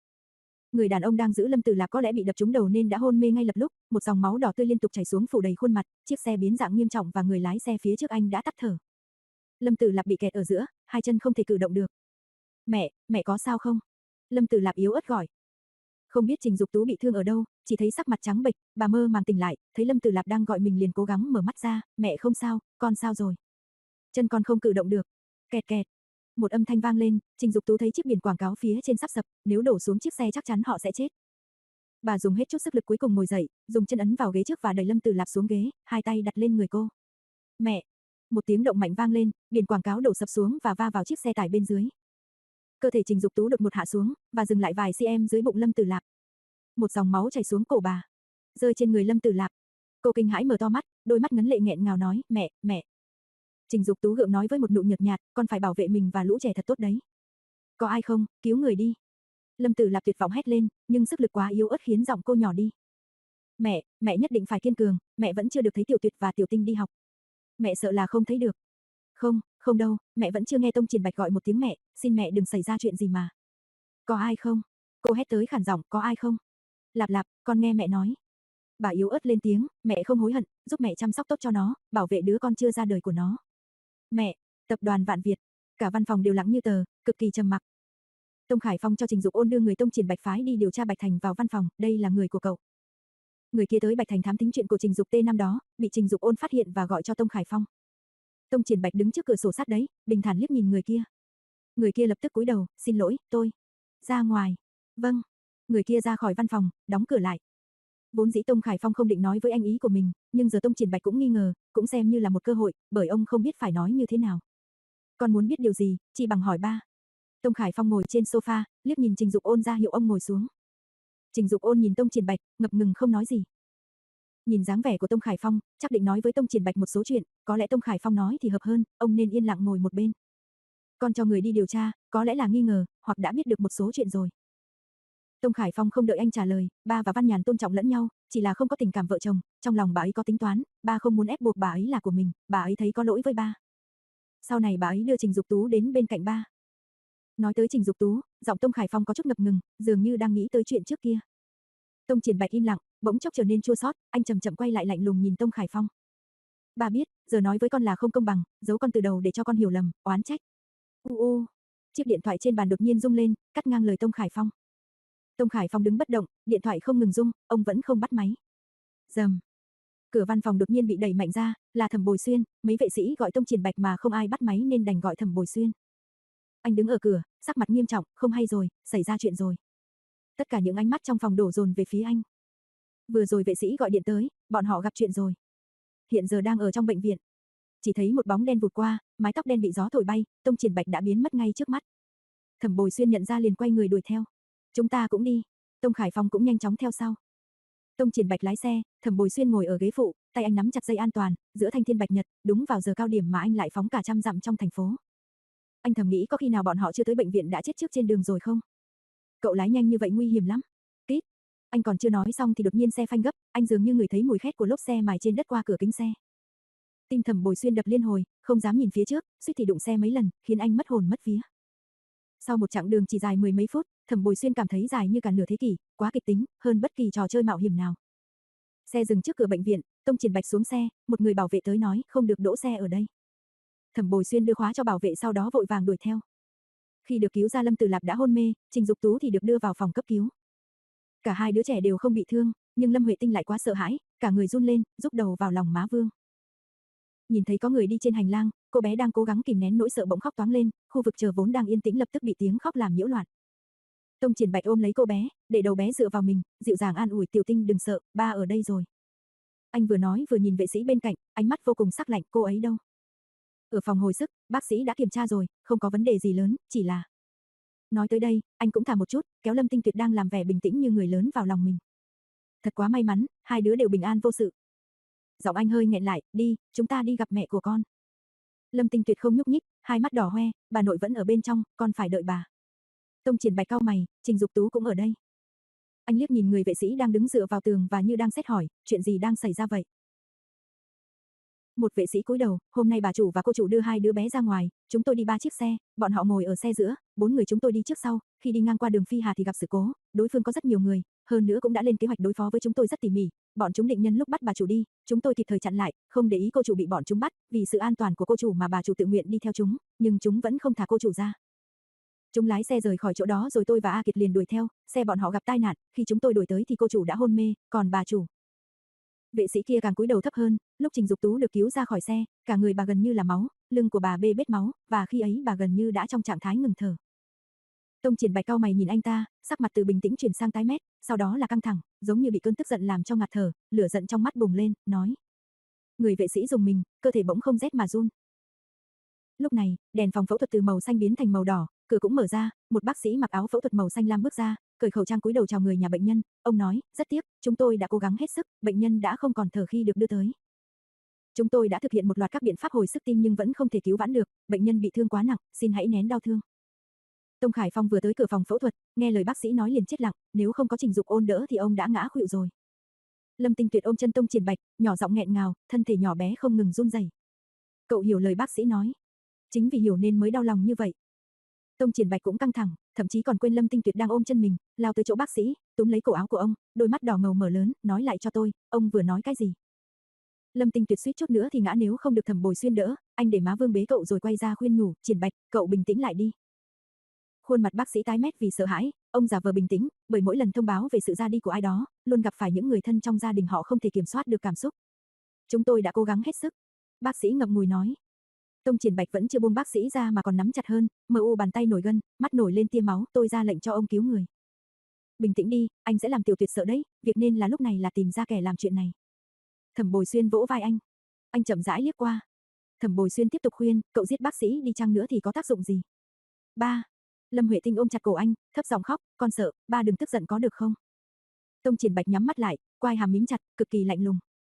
Người đàn ông đang giữ Lâm Tử Lạp có lẽ bị đập trúng đầu nên đã hôn mê ngay lập lúc, một dòng máu đỏ tươi liên tục chảy xuống phủ đầy khuôn mặt, chiếc xe biến dạng nghiêm trọng và người lái xe phía trước anh đã tắt thở. Lâm Tử Lạp bị kẹt ở giữa, hai chân không thể cử động được. "Mẹ, mẹ có sao không?" Lâm Tử Lạp yếu ớt gọi. Không biết Trình Dục Tú bị thương ở đâu, chỉ thấy sắc mặt trắng bệch, bà mơ màng tỉnh lại, thấy Lâm Tử Lạp đang gọi mình liền cố gắng mở mắt ra, "Mẹ không sao, con sao rồi?" "Chân con không cử động được." Kẹt kẹt. Một âm thanh vang lên, Trình Dục Tú thấy chiếc biển quảng cáo phía trên sắp sập, nếu đổ xuống chiếc xe chắc chắn họ sẽ chết. Bà dùng hết chút sức lực cuối cùng ngồi dậy, dùng chân ấn vào ghế trước và đẩy Lâm Tử Lạp xuống ghế, hai tay đặt lên người cô. "Mẹ!" Một tiếng động mạnh vang lên, biển quảng cáo đổ sập xuống và va vào chiếc xe tải bên dưới. Cơ thể Trình Dục Tú đột ngột hạ xuống và dừng lại vài cm dưới bụng Lâm Tử Lạp. Một dòng máu chảy xuống cổ bà, rơi trên người Lâm Tử Lạp. Cô kinh hãi mở to mắt, đôi mắt ngấn lệ nghẹn ngào nói, "Mẹ, mẹ." Trình Dục Tú gượng nói với một nụ nhợt nhạt, "Con phải bảo vệ mình và lũ trẻ thật tốt đấy. Có ai không, cứu người đi." Lâm Tử Lạp tuyệt vọng hét lên, nhưng sức lực quá yếu ớt khiến giọng cô nhỏ đi. "Mẹ, mẹ nhất định phải kiên cường, mẹ vẫn chưa được thấy Tiểu Tuyệt và Tiểu Tinh đi học. Mẹ sợ là không thấy được." "Không, không đâu, mẹ vẫn chưa nghe Tông Triển Bạch gọi một tiếng mẹ, xin mẹ đừng xảy ra chuyện gì mà." "Có ai không?" Cô hét tới khản giọng, "Có ai không? Lạp Lạp, con nghe mẹ nói." Bà yếu ớt lên tiếng, "Mẹ không hối hận, giúp mẹ chăm sóc tốt cho nó, bảo vệ đứa con chưa ra đời của nó." "Mẹ." Tập đoàn Vạn Việt. Cả văn phòng đều lặng như tờ, cực kỳ trầm mặc. Tông Khải Phong cho Trình Dục Ôn đưa người Tông Triển Bạch phái đi điều tra Bạch Thành vào văn phòng, đây là người của cậu. Người kia tới Bạch Thành thám thính chuyện của Trình Dục Tê năm đó, bị Trình Dục Ôn phát hiện và gọi cho Tông Khải Phong. Tông Triển Bạch đứng trước cửa sổ sát đấy, bình thản liếc nhìn người kia. Người kia lập tức cúi đầu, xin lỗi, tôi. Ra ngoài. Vâng. Người kia ra khỏi văn phòng, đóng cửa lại. Vốn dĩ Tông Khải Phong không định nói với anh ý của mình, nhưng giờ Tông Triển Bạch cũng nghi ngờ, cũng xem như là một cơ hội, bởi ông không biết phải nói như thế nào. Con muốn biết điều gì, chỉ bằng hỏi ba. Tông Khải Phong ngồi trên sofa, liếc nhìn Trình Dục Ôn ra hiệu ông ngồi xuống. Trình Dục Ôn nhìn Tông Triển Bạch, ngập ngừng không nói gì. Nhìn dáng vẻ của Tông Khải Phong, chắc định nói với Tông Triển Bạch một số chuyện, có lẽ Tông Khải Phong nói thì hợp hơn, ông nên yên lặng ngồi một bên. Con cho người đi điều tra, có lẽ là nghi ngờ, hoặc đã biết được một số chuyện rồi. Tông Khải Phong không đợi anh trả lời, ba và Văn Nhàn tôn trọng lẫn nhau, chỉ là không có tình cảm vợ chồng, trong lòng bà ấy có tính toán, ba không muốn ép buộc bà ấy là của mình, bà ấy thấy có lỗi với ba. Sau này bà ấy đưa Trình Dục Tú đến bên cạnh ba. Nói tới Trình Dục Tú, giọng Tông Khải Phong có chút ngập ngừng, dường như đang nghĩ tới chuyện trước kia. Tông Triển Bạch im lặng, bỗng chốc trở nên chua xót, anh chậm chậm quay lại lạnh lùng nhìn Tông Khải Phong. Ba biết, giờ nói với con là không công bằng, giấu con từ đầu để cho con hiểu lầm, oán trách. U u. Chiếc điện thoại trên bàn đột nhiên rung lên, cắt ngang lời Tông Khải Phong. Tông Khải Phong đứng bất động, điện thoại không ngừng rung, ông vẫn không bắt máy. Rầm. Cửa văn phòng đột nhiên bị đẩy mạnh ra, là Thẩm Bồi Xuyên, mấy vệ sĩ gọi Tông Triển Bạch mà không ai bắt máy nên đành gọi Thẩm Bồi Xuyên. Anh đứng ở cửa, sắc mặt nghiêm trọng, không hay rồi, xảy ra chuyện rồi. Tất cả những ánh mắt trong phòng đổ dồn về phía anh. Vừa rồi vệ sĩ gọi điện tới, bọn họ gặp chuyện rồi. Hiện giờ đang ở trong bệnh viện. Chỉ thấy một bóng đen vụt qua, mái tóc đen bị gió thổi bay, Tông Triển Bạch đã biến mất ngay trước mắt. Thẩm Bồi Xuyên nhận ra liền quay người đuổi theo. Chúng ta cũng đi. Tông Khải Phong cũng nhanh chóng theo sau. Tông Triển Bạch lái xe, Thẩm Bồi Xuyên ngồi ở ghế phụ, tay anh nắm chặt dây an toàn, giữa thanh thiên bạch nhật, đúng vào giờ cao điểm mà anh lại phóng cả trăm dặm trong thành phố. Anh thầm nghĩ có khi nào bọn họ chưa tới bệnh viện đã chết trước trên đường rồi không? Cậu lái nhanh như vậy nguy hiểm lắm. Tít. Anh còn chưa nói xong thì đột nhiên xe phanh gấp, anh dường như ngửi thấy mùi khét của lốp xe mài trên đất qua cửa kính xe. Tim Thẩm Bồi Xuyên đập liên hồi, không dám nhìn phía trước, suýt thì đụng xe mấy lần, khiến anh mất hồn mất vía. Sau một chặng đường chỉ dài mười mấy phút, Thẩm Bồi Xuyên cảm thấy dài như cả nửa thế kỷ, quá kịch tính, hơn bất kỳ trò chơi mạo hiểm nào. Xe dừng trước cửa bệnh viện, Tông Triển Bạch xuống xe, một người bảo vệ tới nói không được đỗ xe ở đây. Thẩm Bồi Xuyên đưa khóa cho bảo vệ sau đó vội vàng đuổi theo. Khi được cứu ra Lâm Tử Lạp đã hôn mê, Trình Dục Tú thì được đưa vào phòng cấp cứu. Cả hai đứa trẻ đều không bị thương, nhưng Lâm Huệ Tinh lại quá sợ hãi, cả người run lên, rúc đầu vào lòng má Vương. Nhìn thấy có người đi trên hành lang, cô bé đang cố gắng kìm nén nỗi sợ bỗng khóc toáng lên, khu vực chờ vốn đang yên tĩnh lập tức bị tiếng khóc làm nhiễu loạn. Tông Triển Bạch ôm lấy cô bé, để đầu bé dựa vào mình, dịu dàng an ủi Tiểu Tinh đừng sợ, ba ở đây rồi. Anh vừa nói vừa nhìn vệ sĩ bên cạnh, ánh mắt vô cùng sắc lạnh, cô ấy đâu? Ở phòng hồi sức, bác sĩ đã kiểm tra rồi, không có vấn đề gì lớn, chỉ là... Nói tới đây, anh cũng thả một chút, kéo Lâm Tinh Tuyệt đang làm vẻ bình tĩnh như người lớn vào lòng mình. Thật quá may mắn, hai đứa đều bình an vô sự. Giọng anh hơi nghẹn lại, đi, chúng ta đi gặp mẹ của con. Lâm Tinh Tuyệt không nhúc nhích, hai mắt đỏ hoe, bà nội vẫn ở bên trong, con phải đợi bà. Tông Triển Bạch cau mày, Trình Dục Tú cũng ở đây. Anh liếc nhìn người vệ sĩ đang đứng dựa vào tường và như đang xét hỏi, chuyện gì đang xảy ra vậy? Một vệ sĩ cúi đầu, hôm nay bà chủ và cô chủ đưa hai đứa bé ra ngoài, chúng tôi đi ba chiếc xe, bọn họ ngồi ở xe giữa, bốn người chúng tôi đi trước sau, khi đi ngang qua đường Phi Hà thì gặp sự cố, đối phương có rất nhiều người, hơn nữa cũng đã lên kế hoạch đối phó với chúng tôi rất tỉ mỉ, bọn chúng định nhân lúc bắt bà chủ đi, chúng tôi kịp thời chặn lại, không để ý cô chủ bị bọn chúng bắt, vì sự an toàn của cô chủ mà bà chủ tự nguyện đi theo chúng, nhưng chúng vẫn không thả cô chủ ra. Chúng lái xe rời khỏi chỗ đó rồi tôi và A Kiệt liền đuổi theo, xe bọn họ gặp tai nạn, khi chúng tôi đuổi tới thì cô chủ đã hôn mê, còn bà chủ... Vệ sĩ kia càng cúi đầu thấp hơn, lúc Trình Dục Tú được cứu ra khỏi xe, cả người bà gần như là máu, lưng của bà bê bết máu, và khi ấy bà gần như đã trong trạng thái ngừng thở. Tông Triển Bạch cau mày nhìn anh ta, sắc mặt từ bình tĩnh chuyển sang tái mét, sau đó là căng thẳng, giống như bị cơn tức giận làm cho ngạt thở, lửa giận trong mắt bùng lên, nói. Người vệ sĩ dùng mình, cơ thể bỗng không rét mà run. Lúc này, đèn phòng phẫu thuật từ màu xanh biến thành màu đỏ, cửa cũng mở ra, một bác sĩ mặc áo phẫu thuật màu xanh lam bước ra, cởi khẩu trang cúi đầu chào người nhà bệnh nhân, ông nói, rất tiếc, chúng tôi đã cố gắng hết sức, bệnh nhân đã không còn thở khi được đưa tới. Chúng tôi đã thực hiện một loạt các biện pháp hồi sức tim nhưng vẫn không thể cứu vãn được, bệnh nhân bị thương quá nặng, xin hãy nén đau thương. Tông Khải Phong vừa tới cửa phòng phẫu thuật, nghe lời bác sĩ nói liền chết lặng, nếu không có Trình Dục Ôn đỡ thì ông đã ngã khuỵu rồi. Lâm Tinh Tuyệt ôm chân Tông Triển Bạch, nhỏ giọng nghẹn ngào, thân thể nhỏ bé không ngừng run rẩy. Cậu hiểu lời bác sĩ nói, chính vì hiểu nên mới đau lòng như vậy. Tông Triển Bạch cũng căng thẳng, thậm chí còn quên Lâm Tinh Tuyệt đang ôm chân mình, lao tới chỗ bác sĩ, túm lấy cổ áo của ông, đôi mắt đỏ ngầu mở lớn, nói lại cho tôi, ông vừa nói cái gì? Lâm Tinh Tuyệt suýt chút nữa thì ngã nếu không được Thẩm Bồi Xuyên đỡ, anh để má Vương bế cậu rồi quay ra khuyên nhủ, Triển Bạch, cậu bình tĩnh lại đi. Khuôn mặt bác sĩ tái mét vì sợ hãi, ông giả vờ bình tĩnh, bởi mỗi lần thông báo về sự ra đi của ai đó, luôn gặp phải những người thân trong gia đình họ không thể kiểm soát được cảm xúc. Chúng tôi đã cố gắng hết sức. Bác sĩ ngậm ngùi nói. Tông Triển Bạch vẫn chưa buông bác sĩ ra mà còn nắm chặt hơn, mờ u bàn tay nổi gân, mắt nổi lên tia máu, tôi ra lệnh cho ông cứu người. Bình tĩnh đi, anh sẽ làm Tiểu Tuyệt sợ đấy, việc nên là lúc này là tìm ra kẻ làm chuyện này. Thẩm Bồi Xuyên vỗ vai anh. Anh chậm rãi liếc qua. Thẩm Bồi Xuyên tiếp tục khuyên, cậu giết bác sĩ đi chăng nữa thì có tác dụng gì? Ba. Lâm Huệ Tinh ôm chặt cổ anh, thấp giọng khóc, con sợ, ba đừng tức giận có được không? Tông Triển Bạch nhắm mắt lại, quai hàm mím chặt, cực kỳ lạnh lùng.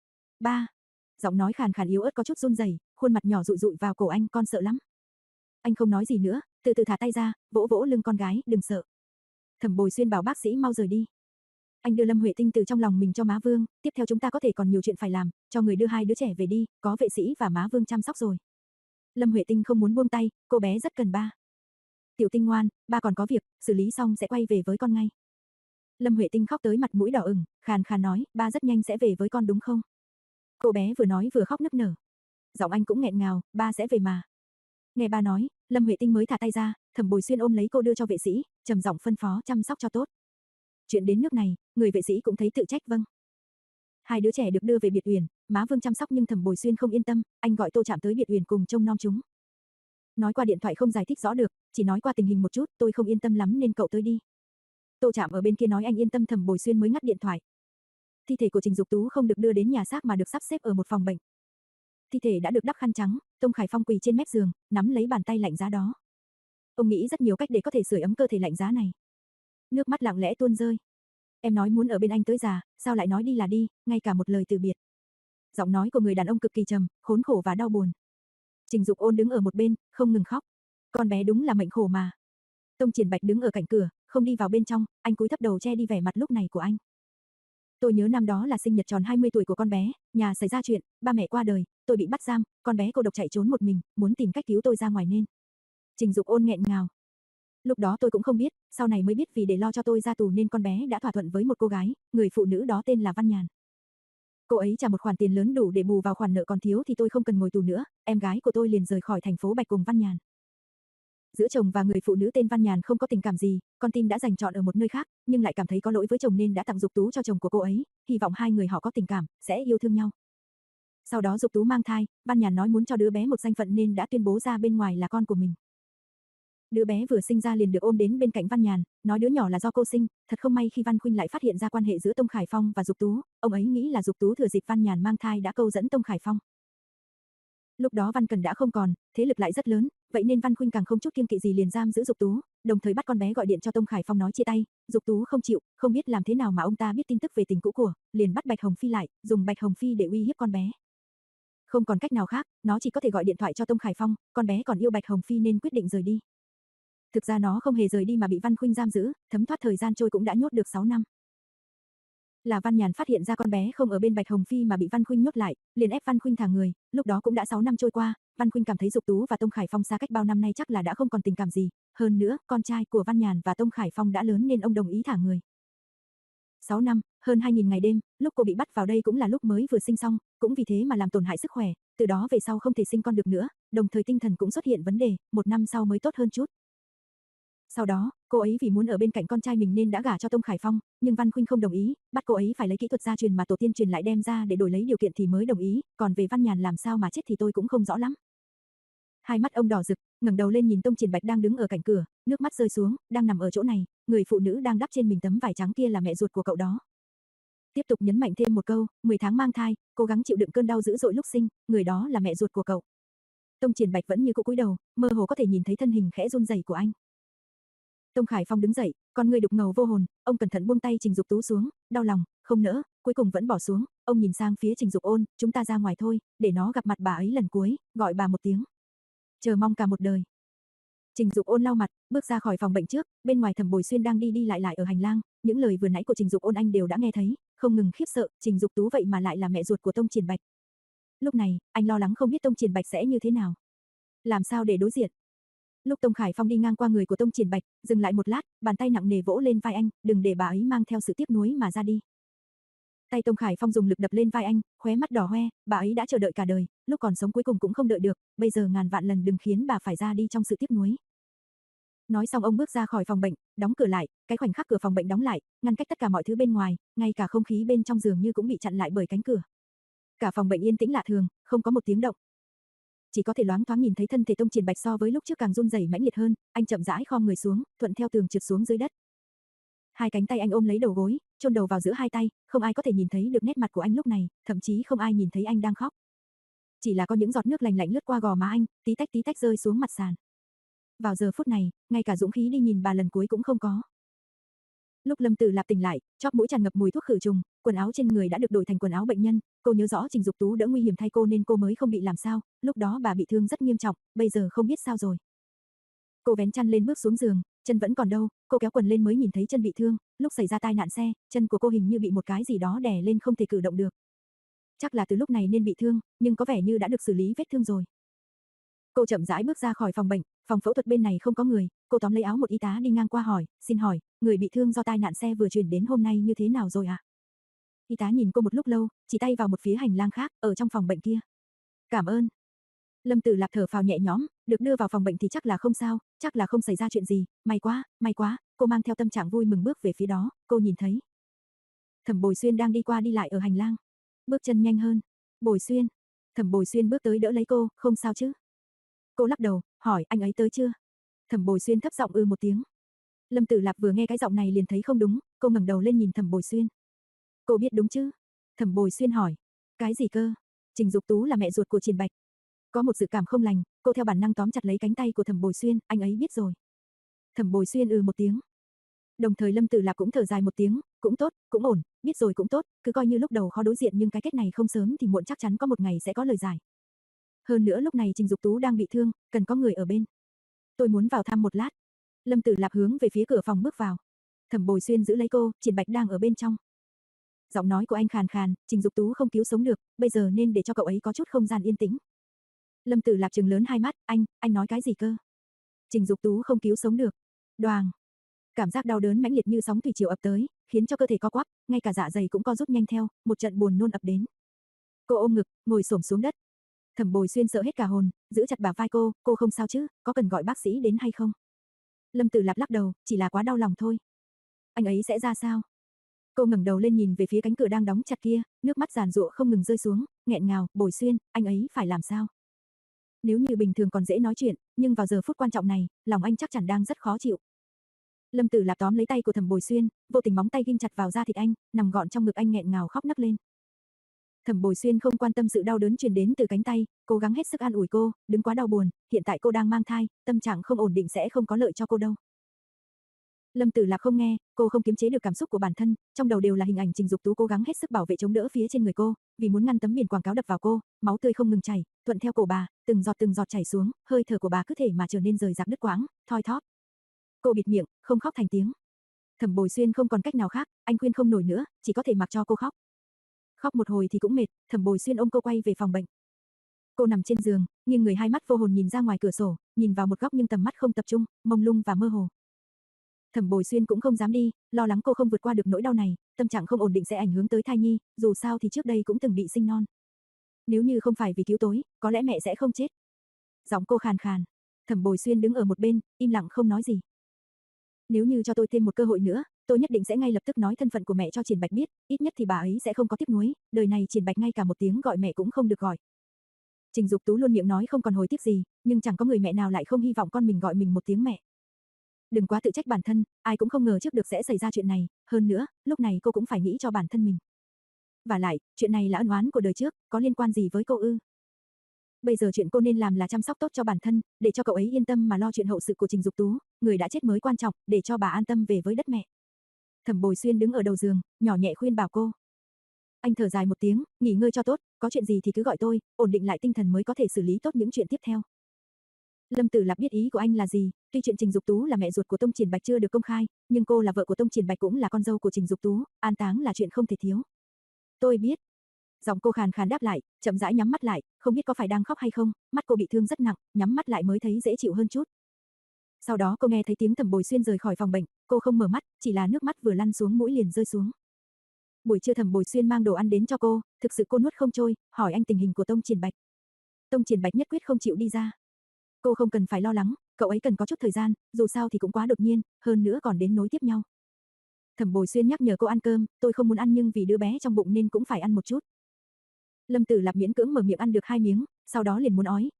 Ba. Giọng nói khàn khàn yếu ớt có chút run rẩy, khuôn mặt nhỏ dụi dụi vào cổ anh, con sợ lắm. Anh không nói gì nữa, từ từ thả tay ra, vỗ vỗ lưng con gái, đừng sợ. Thẩm Bồi Xuyên bảo bác sĩ mau rời đi. Anh đưa Lâm Huệ Tinh từ trong lòng mình cho má Vương, tiếp theo chúng ta có thể còn nhiều chuyện phải làm, cho người đưa hai đứa trẻ về đi, có vệ sĩ và má Vương chăm sóc rồi. Lâm Huệ Tinh không muốn buông tay, cô bé rất cần ba. Tiểu Tinh ngoan, ba còn có việc, xử lý xong sẽ quay về với con ngay. Lâm Huệ Tinh khóc tới mặt mũi đỏ ửng, khàn khàn nói, ba rất nhanh sẽ về với con đúng không? Cô bé vừa nói vừa khóc nức nở. Giọng anh cũng nghẹn ngào, ba sẽ về mà. Nghe ba nói, Lâm Huệ Tinh mới thả tay ra, Thẩm Bồi Xuyên ôm lấy cô đưa cho vệ sĩ, trầm giọng phân phó chăm sóc cho tốt. Chuyện đến nước này, người vệ sĩ cũng thấy tự trách vâng. Hai đứa trẻ được đưa về Biệt Uyển, má Vương chăm sóc nhưng Thẩm Bồi Xuyên không yên tâm, anh gọi Tô Trạm tới Biệt Uyển cùng trông nom chúng. Nói qua điện thoại không giải thích rõ được, chỉ nói qua tình hình một chút, tôi không yên tâm lắm nên cậu tới đi. Tô Trạm ở bên kia nói anh yên tâm, Thẩm Bồi Xuyên mới ngắt điện thoại. Thi thể của Trình Dục Tú không được đưa đến nhà xác mà được sắp xếp ở một phòng bệnh. Thi thể đã được đắp khăn trắng, Tông Khải Phong quỳ trên mép giường, nắm lấy bàn tay lạnh giá đó. Ông nghĩ rất nhiều cách để có thể sưởi ấm cơ thể lạnh giá này. Nước mắt lặng lẽ tuôn rơi. Em nói muốn ở bên anh tới già, sao lại nói đi là đi, ngay cả một lời từ biệt. Giọng nói của người đàn ông cực kỳ trầm, khốn khổ và đau buồn. Trình Dục Ôn đứng ở một bên, không ngừng khóc. Con bé đúng là mệnh khổ mà. Tông Triển Bạch đứng ở cạnh cửa, không đi vào bên trong, anh cúi thấp đầu che đi vẻ mặt lúc này của anh. Tôi nhớ năm đó là sinh nhật tròn hai mươi tuổi của con bé, nhà xảy ra chuyện, ba mẹ qua đời, tôi bị bắt giam, con bé cô độc chạy trốn một mình, muốn tìm cách cứu tôi ra ngoài nên. Trình Dục Ôn nghẹn ngào. Lúc đó tôi cũng không biết, sau này mới biết vì để lo cho tôi ra tù nên con bé đã thỏa thuận với một cô gái, người phụ nữ đó tên là Văn Nhàn. Cô ấy trả một khoản tiền lớn đủ để bù vào khoản nợ còn thiếu thì tôi không cần ngồi tù nữa, em gái của tôi liền rời khỏi thành phố Bạch cùng Văn Nhàn. Giữa chồng và người phụ nữ tên Văn Nhàn không có tình cảm gì, con tim đã dành chọn ở một nơi khác, nhưng lại cảm thấy có lỗi với chồng nên đã tặng Dục Tú cho chồng của cô ấy, hy vọng hai người họ có tình cảm, sẽ yêu thương nhau. Sau đó Dục Tú mang thai, Văn Nhàn nói muốn cho đứa bé một danh phận nên đã tuyên bố ra bên ngoài là con của mình. Đứa bé vừa sinh ra liền được ôm đến bên cạnh Văn Nhàn, nói đứa nhỏ là do cô sinh, thật không may khi Văn Khuynh lại phát hiện ra quan hệ giữa Tông Khải Phong và Dục Tú, ông ấy nghĩ là Dục Tú thừa dịp Văn Nhàn mang thai đã câu dẫn Tông Khải Phong. Lúc đó Văn Cần đã không còn, thế lực lại rất lớn, vậy nên Văn Khuynh càng không chút kiêng kỵ gì liền giam giữ Dục Tú, đồng thời bắt con bé gọi điện cho Tông Khải Phong nói chia tay, Dục Tú không chịu, không biết làm thế nào mà ông ta biết tin tức về tình cũ của, liền bắt Bạch Hồng Phi lại, dùng Bạch Hồng Phi để uy hiếp con bé. Không còn cách nào khác, nó chỉ có thể gọi điện thoại cho Tông Khải Phong, con bé còn yêu Bạch Hồng Phi nên quyết định rời đi. Thực ra nó không hề rời đi mà bị Văn Khuynh giam giữ, thấm thoát thời gian trôi cũng đã nhốt được sáu năm. Là Văn Nhàn phát hiện ra con bé không ở bên Bạch Hồng Phi mà bị Văn Khuynh nhốt lại, liền ép Văn Khuynh thả người, lúc đó cũng đã sáu năm trôi qua, Văn Khuynh cảm thấy Dục Tú và Tông Khải Phong xa cách bao năm nay chắc là đã không còn tình cảm gì, hơn nữa, con trai của Văn Nhàn và Tông Khải Phong đã lớn nên ông đồng ý thả người. sáu năm, hơn hai nghìn ngày đêm, lúc cô bị bắt vào đây cũng là lúc mới vừa sinh xong, cũng vì thế mà làm tổn hại sức khỏe, từ đó về sau không thể sinh con được nữa, đồng thời tinh thần cũng xuất hiện vấn đề, một năm sau mới tốt hơn chút. Sau đó, cô ấy vì muốn ở bên cạnh con trai mình nên đã gả cho Tông Khải Phong, nhưng Văn Khuynh không đồng ý, bắt cô ấy phải lấy kỹ thuật gia truyền mà tổ tiên truyền lại đem ra để đổi lấy điều kiện thì mới đồng ý, còn về Văn Nhàn làm sao mà chết thì tôi cũng không rõ lắm. Hai mắt ông đỏ rực, ngẩng đầu lên nhìn Tông Triển Bạch đang đứng ở cạnh cửa, nước mắt rơi xuống, đang nằm ở chỗ này, người phụ nữ đang đắp trên mình tấm vải trắng kia là mẹ ruột của cậu đó. Tiếp tục nhấn mạnh thêm một câu, mười tháng mang thai, cố gắng chịu đựng cơn đau dữ dội lúc sinh, người đó là mẹ ruột của cậu. Tông Triển Bạch vẫn như cũ cúi đầu, mơ hồ có thể nhìn thấy thân hình khẽ run rẩy của anh. Tông Khải Phong đứng dậy, con người đục ngầu vô hồn, ông cẩn thận buông tay Trình Dục Tú xuống, đau lòng, không nỡ, cuối cùng vẫn bỏ xuống, ông nhìn sang phía Trình Dục Ôn, chúng ta ra ngoài thôi, để nó gặp mặt bà ấy lần cuối, gọi bà một tiếng. Chờ mong cả một đời. Trình Dục Ôn lau mặt, bước ra khỏi phòng bệnh trước, bên ngoài Thẩm Bồi Xuyên đang đi đi lại lại ở hành lang, những lời vừa nãy của Trình Dục Ôn anh đều đã nghe thấy, không ngừng khiếp sợ, Trình Dục Tú vậy mà lại là mẹ ruột của Tông Triển Bạch. Lúc này, anh lo lắng không biết Tông Triển Bạch sẽ như thế nào. Làm sao để đối diện? Lúc Tông Khải Phong đi ngang qua người của Tông Triển Bạch, dừng lại một lát, bàn tay nặng nề vỗ lên vai anh, đừng để bà ấy mang theo sự tiếc nuối mà ra đi. Tay Tông Khải Phong dùng lực đập lên vai anh, khóe mắt đỏ hoe, bà ấy đã chờ đợi cả đời, lúc còn sống cuối cùng cũng không đợi được, bây giờ ngàn vạn lần đừng khiến bà phải ra đi trong sự tiếc nuối. Nói xong ông bước ra khỏi phòng bệnh, đóng cửa lại, cái khoảnh khắc cửa phòng bệnh đóng lại, ngăn cách tất cả mọi thứ bên ngoài, ngay cả không khí bên trong giường như cũng bị chặn lại bởi cánh cửa. Cả phòng bệnh yên tĩnh lạ thường, không có một tiếng động. chỉ có thể loáng thoáng nhìn thấy thân thể Tông Triển Bạch so với lúc trước càng run rẩy mãnh liệt hơn, anh chậm rãi khom người xuống, thuận theo tường trượt xuống dưới đất. Hai cánh tay anh ôm lấy đầu gối, chôn đầu vào giữa hai tay, không ai có thể nhìn thấy được nét mặt của anh lúc này, thậm chí không ai nhìn thấy anh đang khóc. Chỉ là có những giọt nước lành lạnh lướt qua gò má anh, tí tách tí tách rơi xuống mặt sàn. Vào giờ phút này, ngay cả dũng khí đi nhìn bà lần cuối cũng không có. Lúc Lâm Tử Lạp tỉnh lại, chóp mũi tràn ngập mùi thuốc khử trùng, quần áo trên người đã được đổi thành quần áo bệnh nhân, cô nhớ rõ Trình Dục Tú đỡ nguy hiểm thay cô nên cô mới không bị làm sao, lúc đó bà bị thương rất nghiêm trọng, bây giờ không biết sao rồi. Cô vén chăn lên bước xuống giường, chân vẫn còn đâu, cô kéo quần lên mới nhìn thấy chân bị thương, lúc xảy ra tai nạn xe, chân của cô hình như bị một cái gì đó đè lên không thể cử động được. Chắc là từ lúc này nên bị thương, nhưng có vẻ như đã được xử lý vết thương rồi. Cô chậm rãi bước ra khỏi phòng bệnh, phòng phẫu thuật bên này không có người, cô tóm lấy áo một y tá đi ngang qua hỏi, xin hỏi, người bị thương do tai nạn xe vừa chuyển đến hôm nay như thế nào rồi ạ? À? Y tá nhìn cô một lúc lâu, chỉ tay vào một phía hành lang khác, ở trong phòng bệnh kia. Cảm ơn. Lâm Tử Lạp thở phào nhẹ nhõm, được đưa vào phòng bệnh thì chắc là không sao, chắc là không xảy ra chuyện gì, may quá, may quá, cô mang theo tâm trạng vui mừng bước về phía đó, cô nhìn thấy Thẩm Bồi Xuyên đang đi qua đi lại ở hành lang. Bước chân nhanh hơn. Bồi Xuyên. Thẩm Bồi Xuyên bước tới đỡ lấy cô, không sao chứ? Cô lắc đầu, hỏi anh ấy tới chưa? Thẩm Bồi Xuyên thấp giọng ư một tiếng. Lâm Tử Lạp vừa nghe cái giọng này liền thấy không đúng, cô ngẩng đầu lên nhìn Thẩm Bồi Xuyên. Cô biết đúng chứ? Thẩm Bồi Xuyên hỏi. Cái gì cơ? Trình Dục Tú là mẹ ruột của Triển Bạch. Có một dự cảm không lành, cô theo bản năng tóm chặt lấy cánh tay của Thẩm Bồi Xuyên, anh ấy biết rồi. Thẩm Bồi Xuyên ư một tiếng. Đồng thời Lâm Tử Lạp cũng thở dài một tiếng, cũng tốt, cũng ổn, biết rồi cũng tốt, cứ coi như lúc đầu khó đối diện nhưng cái kết này không sớm thì muộn chắc chắn có một ngày sẽ có lời giải. Hơn nữa lúc này Trình Dục Tú đang bị thương, cần có người ở bên. Tôi muốn vào thăm một lát. Lâm Tử Lạp hướng về phía cửa phòng bước vào. Thẩm Bồi Xuyên giữ lấy cô, Triển Bạch đang ở bên trong. Giọng nói của anh khàn khàn, Trình Dục Tú không cứu sống được, bây giờ nên để cho cậu ấy có chút không gian yên tĩnh. Lâm Tử Lạp trừng lớn hai mắt, anh, anh nói cái gì cơ? Trình Dục Tú không cứu sống được. Đoàng. Cảm giác đau đớn mãnh liệt như sóng thủy triều ập tới, khiến cho cơ thể co quắp, ngay cả dạ dày cũng co rút nhanh theo, một trận buồn nôn ập đến. Cô ôm ngực, ngồi xổm xuống đất. Thẩm Bồi Xuyên sợ hết cả hồn, giữ chặt bả vai cô, cô không sao chứ, có cần gọi bác sĩ đến hay không? Lâm Tử Lạp lắc đầu, chỉ là quá đau lòng thôi. Anh ấy sẽ ra sao? Cô ngẩng đầu lên nhìn về phía cánh cửa đang đóng chặt kia, nước mắt giàn giụa không ngừng rơi xuống, nghẹn ngào, Bồi Xuyên, anh ấy phải làm sao? Nếu như bình thường còn dễ nói chuyện, nhưng vào giờ phút quan trọng này, lòng anh chắc chắn đang rất khó chịu. Lâm Tử Lạp tóm lấy tay của Thẩm Bồi Xuyên, vô tình móng tay ghim chặt vào da thịt anh, nằm gọn trong ngực anh nghẹn ngào khóc nấc lên. Thẩm Bồi Xuyên không quan tâm sự đau đớn truyền đến từ cánh tay, cố gắng hết sức an ủi cô, đừng quá đau buồn, hiện tại cô đang mang thai, tâm trạng không ổn định sẽ không có lợi cho cô đâu. Lâm Tử Lạp không nghe, cô không kiềm chế được cảm xúc của bản thân, trong đầu đều là hình ảnh Trình Dục Tú cố gắng hết sức bảo vệ chống đỡ phía trên người cô, vì muốn ngăn tấm biển quảng cáo đập vào cô, máu tươi không ngừng chảy, thuận theo cổ bà, từng giọt từng giọt chảy xuống, hơi thở của bà cứ thể mà trở nên rời rạc đứt quãng, thoi thóp. Cô bịt miệng, không khóc thành tiếng. Thẩm Bồi Xuyên không còn cách nào khác, anh khuyên không nổi nữa, chỉ có thể mặc cho cô khóc. Khóc một hồi thì cũng mệt, Thẩm Bồi Xuyên ôm cô quay về phòng bệnh. Cô nằm trên giường, nhưng người hai mắt vô hồn nhìn ra ngoài cửa sổ, nhìn vào một góc nhưng tầm mắt không tập trung, mông lung và mơ hồ. Thẩm Bồi Xuyên cũng không dám đi, lo lắng cô không vượt qua được nỗi đau này, tâm trạng không ổn định sẽ ảnh hưởng tới thai nhi, dù sao thì trước đây cũng từng bị sinh non. Nếu như không phải vì cứu tối, có lẽ mẹ sẽ không chết. Giọng cô khàn khàn. Thẩm Bồi Xuyên đứng ở một bên, im lặng không nói gì. Nếu như cho tôi thêm một cơ hội nữa, tôi nhất định sẽ ngay lập tức nói thân phận của mẹ cho Triển Bạch biết, ít nhất thì bà ấy sẽ không có tiếc nuối, đời này Triển Bạch ngay cả một tiếng gọi mẹ cũng không được gọi. Trình Dục Tú luôn miệng nói không còn hối tiếc gì, nhưng chẳng có người mẹ nào lại không hy vọng con mình gọi mình một tiếng mẹ. Đừng quá tự trách bản thân, ai cũng không ngờ trước được sẽ xảy ra chuyện này, hơn nữa, lúc này cô cũng phải nghĩ cho bản thân mình. Và lại, chuyện này là ân oán của đời trước, có liên quan gì với cô ư? Bây giờ chuyện cô nên làm là chăm sóc tốt cho bản thân, để cho cậu ấy yên tâm mà lo chuyện hậu sự của Trình Dục Tú, người đã chết mới quan trọng, để cho bà an tâm về với đất mẹ. Thẩm Bồi Xuyên đứng ở đầu giường, nhỏ nhẹ khuyên bảo cô. Anh thở dài một tiếng, nghỉ ngơi cho tốt, có chuyện gì thì cứ gọi tôi, ổn định lại tinh thần mới có thể xử lý tốt những chuyện tiếp theo. Lâm Tử Lạp biết ý của anh là gì, tuy chuyện Trình Dục Tú là mẹ ruột của Tông Triển Bạch chưa được công khai, nhưng cô là vợ của Tông Triển Bạch cũng là con dâu của Trình Dục Tú, an táng là chuyện không thể thiếu. Tôi biết. Giọng cô khàn khàn đáp lại, chậm rãi nhắm mắt lại, không biết có phải đang khóc hay không, mắt cô bị thương rất nặng, nhắm mắt lại mới thấy dễ chịu hơn chút. Sau đó cô nghe thấy tiếng Thẩm Bồi Xuyên rời khỏi phòng bệnh, cô không mở mắt, chỉ là nước mắt vừa lăn xuống mũi liền rơi xuống. Buổi trưa Thẩm Bồi Xuyên mang đồ ăn đến cho cô, thực sự cô nuốt không trôi, hỏi anh tình hình của Tông Triển Bạch. Tông Triển Bạch nhất quyết không chịu đi ra. Cô không cần phải lo lắng, cậu ấy cần có chút thời gian, dù sao thì cũng quá đột nhiên, hơn nữa còn đến nối tiếp nhau. Thẩm Bồi Xuyên nhắc nhở cô ăn cơm, tôi không muốn ăn nhưng vì đứa bé trong bụng nên cũng phải ăn một chút. Lâm Tử Lạp miễn cưỡng mở miệng ăn được hai miếng, sau đó liền muốn ói,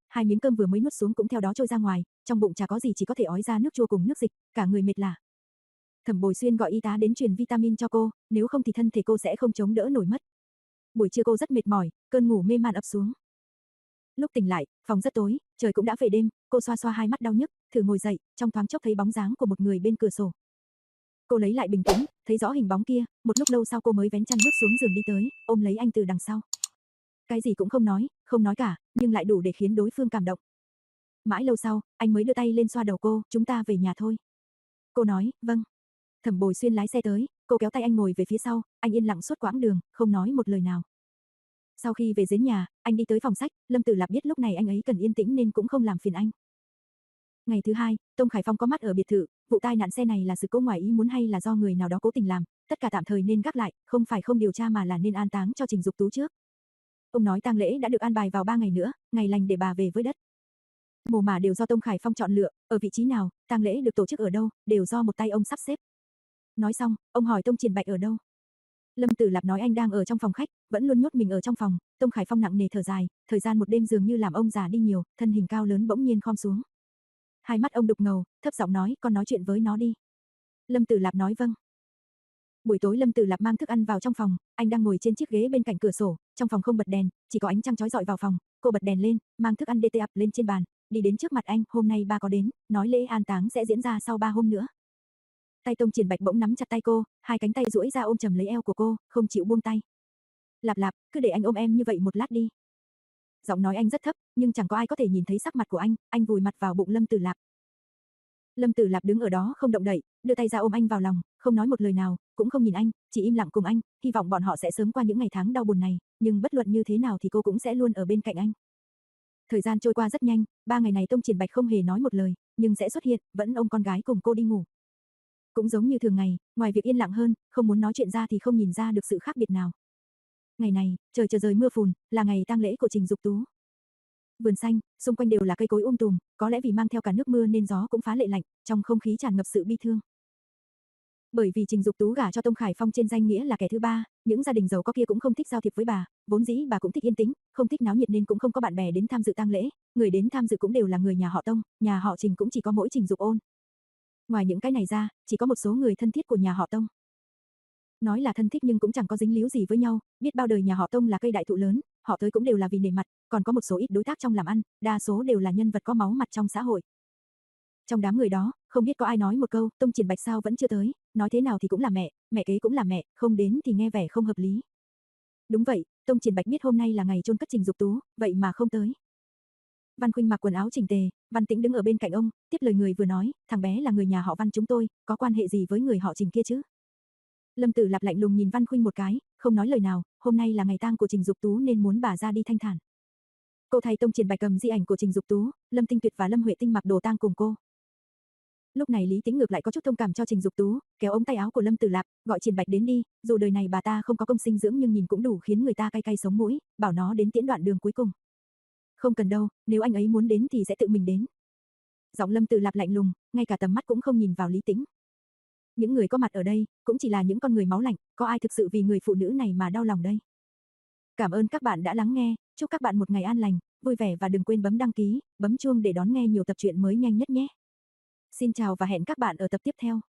hai miếng cơm vừa mới nuốt xuống cũng theo đó trôi ra ngoài, trong bụng chả có gì chỉ có thể ói ra nước chua cùng nước dịch, cả người mệt lả. Thẩm Bồi Xuyên gọi y tá đến truyền vitamin cho cô, nếu không thì thân thể cô sẽ không chống đỡ nổi mất. Buổi trưa cô rất mệt mỏi, cơn ngủ mê man ập xuống. Lúc tỉnh lại, phòng rất tối, trời cũng đã về đêm, cô xoa xoa hai mắt đau nhức, thử ngồi dậy, trong thoáng chốc thấy bóng dáng của một người bên cửa sổ. Cô lấy lại bình tĩnh, thấy rõ hình bóng kia, một lúc lâu sau cô mới vén chăn bước xuống giường đi tới, ôm lấy anh từ đằng sau. Cái gì cũng không nói, không nói cả, nhưng lại đủ để khiến đối phương cảm động. Mãi lâu sau, anh mới đưa tay lên xoa đầu cô, chúng ta về nhà thôi. Cô nói, vâng. Thẩm Bồi Xuyên lái xe tới, cô kéo tay anh ngồi về phía sau, anh yên lặng suốt quãng đường, không nói một lời nào. Sau khi về đến nhà, anh đi tới phòng sách, Lâm Tử Lạp biết lúc này anh ấy cần yên tĩnh nên cũng không làm phiền anh. Ngày thứ hai, Tông Khải Phong có mặt ở biệt thự, vụ tai nạn xe này là sự cố ngoài ý muốn hay là do người nào đó cố tình làm, tất cả tạm thời nên gác lại, không phải không điều tra mà là nên an táng cho Trình Dục Tú trước. Ông nói tang lễ đã được an bài vào ba ngày nữa, ngày lành để bà về với đất. Mồ mả đều do Tông Khải Phong chọn lựa, ở vị trí nào, tang lễ được tổ chức ở đâu, đều do một tay ông sắp xếp. Nói xong, ông hỏi Tông Triển Bạch ở đâu. Lâm Tử Lạp nói anh đang ở trong phòng khách, vẫn luôn nhốt mình ở trong phòng. Tông Khải Phong nặng nề thở dài, thời gian một đêm dường như làm ông già đi nhiều, thân hình cao lớn bỗng nhiên khom xuống. Hai mắt ông đục ngầu, thấp giọng nói, con nói chuyện với nó đi. Lâm Tử Lạp nói vâng. Buổi tối Lâm Tử Lạp mang thức ăn vào trong phòng, anh đang ngồi trên chiếc ghế bên cạnh cửa sổ, trong phòng không bật đèn, chỉ có ánh trăng chói rọi vào phòng. Cô bật đèn lên, mang thức ăn đê tê ập lên trên bàn, đi đến trước mặt anh, hôm nay ba có đến, nói lễ an táng sẽ diễn ra sau ba hôm nữa. Tay Tông Triển Bạch bỗng nắm chặt tay cô, hai cánh tay duỗi ra ôm chầm lấy eo của cô, không chịu buông tay. Lạp Lạp, cứ để anh ôm em như vậy một lát đi. Giọng nói anh rất thấp, nhưng chẳng có ai có thể nhìn thấy sắc mặt của anh, anh vùi mặt vào bụng Lâm Tử Lạp. Lâm Tử Lạp đứng ở đó không động đậy, đưa tay ra ôm anh vào lòng, không nói một lời nào, cũng không nhìn anh, chỉ im lặng cùng anh, hy vọng bọn họ sẽ sớm qua những ngày tháng đau buồn này, nhưng bất luận như thế nào thì cô cũng sẽ luôn ở bên cạnh anh. Thời gian trôi qua rất nhanh, ba ngày này Tông Triển Bạch không hề nói một lời, nhưng sẽ xuất hiện, vẫn ôm con gái cùng cô đi ngủ. Cũng giống như thường ngày, ngoài việc yên lặng hơn, không muốn nói chuyện ra thì không nhìn ra được sự khác biệt nào. Ngày này, trời chờ rời mưa phùn, là ngày tang lễ của Trình Dục Tú. Vườn xanh, xung quanh đều là cây cối um tùm, có lẽ vì mang theo cả nước mưa nên gió cũng phá lệ lạnh, trong không khí tràn ngập sự bi thương. Bởi vì Trình Dục Tú gả cho Tông Khải Phong trên danh nghĩa là kẻ thứ ba, những gia đình giàu có kia cũng không thích giao thiệp với bà, vốn dĩ bà cũng thích yên tĩnh, không thích náo nhiệt nên cũng không có bạn bè đến tham dự tang lễ, người đến tham dự cũng đều là người nhà họ Tông, nhà họ Trình cũng chỉ có mỗi Trình Dục Ôn. Ngoài những cái này ra, chỉ có một số người thân thiết của nhà họ Tông. Nói là thân thích nhưng cũng chẳng có dính líu gì với nhau, biết bao đời nhà họ Tông là cây đại thụ lớn, họ tới cũng đều là vì nể mặt, còn có một số ít đối tác trong làm ăn, đa số đều là nhân vật có máu mặt trong xã hội. Trong đám người đó, không biết có ai nói một câu, Tông Triển Bạch sao vẫn chưa tới, nói thế nào thì cũng là mẹ, mẹ kế cũng là mẹ, không đến thì nghe vẻ không hợp lý. Đúng vậy, Tông Triển Bạch biết hôm nay là ngày chôn cất Trình Dục Tú, vậy mà không tới. Văn Khuynh mặc quần áo chỉnh tề, Văn Tĩnh đứng ở bên cạnh ông, tiếp lời người vừa nói, thằng bé là người nhà họ Văn chúng tôi, có quan hệ gì với người họ Trình kia chứ? Lâm Tử Lạp lạnh lùng nhìn Văn Khuynh một cái, không nói lời nào, hôm nay là ngày tang của Trình Dục Tú nên muốn bà ra đi thanh thản. Cô thay Tông Triển Bạch cầm di ảnh của Trình Dục Tú, Lâm Tinh Tuyệt và Lâm Huệ Tinh mặc đồ tang cùng cô. Lúc này Lý Tĩnh ngược lại có chút thông cảm cho Trình Dục Tú, kéo ống tay áo của Lâm Tử Lạp, gọi Triển Bạch đến đi, dù đời này bà ta không có công sinh dưỡng nhưng nhìn cũng đủ khiến người ta cay cay sống mũi, bảo nó đến tiễn đoạn đường cuối cùng. Không cần đâu, nếu anh ấy muốn đến thì sẽ tự mình đến. Giọng Lâm Tử Lạp lạnh lùng, ngay cả tầm mắt cũng không nhìn vào Lý Tĩnh. Những người có mặt ở đây, cũng chỉ là những con người máu lạnh, có ai thực sự vì người phụ nữ này mà đau lòng đây? Cảm ơn các bạn đã lắng nghe, chúc các bạn một ngày an lành, vui vẻ và đừng quên bấm đăng ký, bấm chuông để đón nghe nhiều tập truyện mới nhanh nhất nhé. Xin chào và hẹn các bạn ở tập tiếp theo.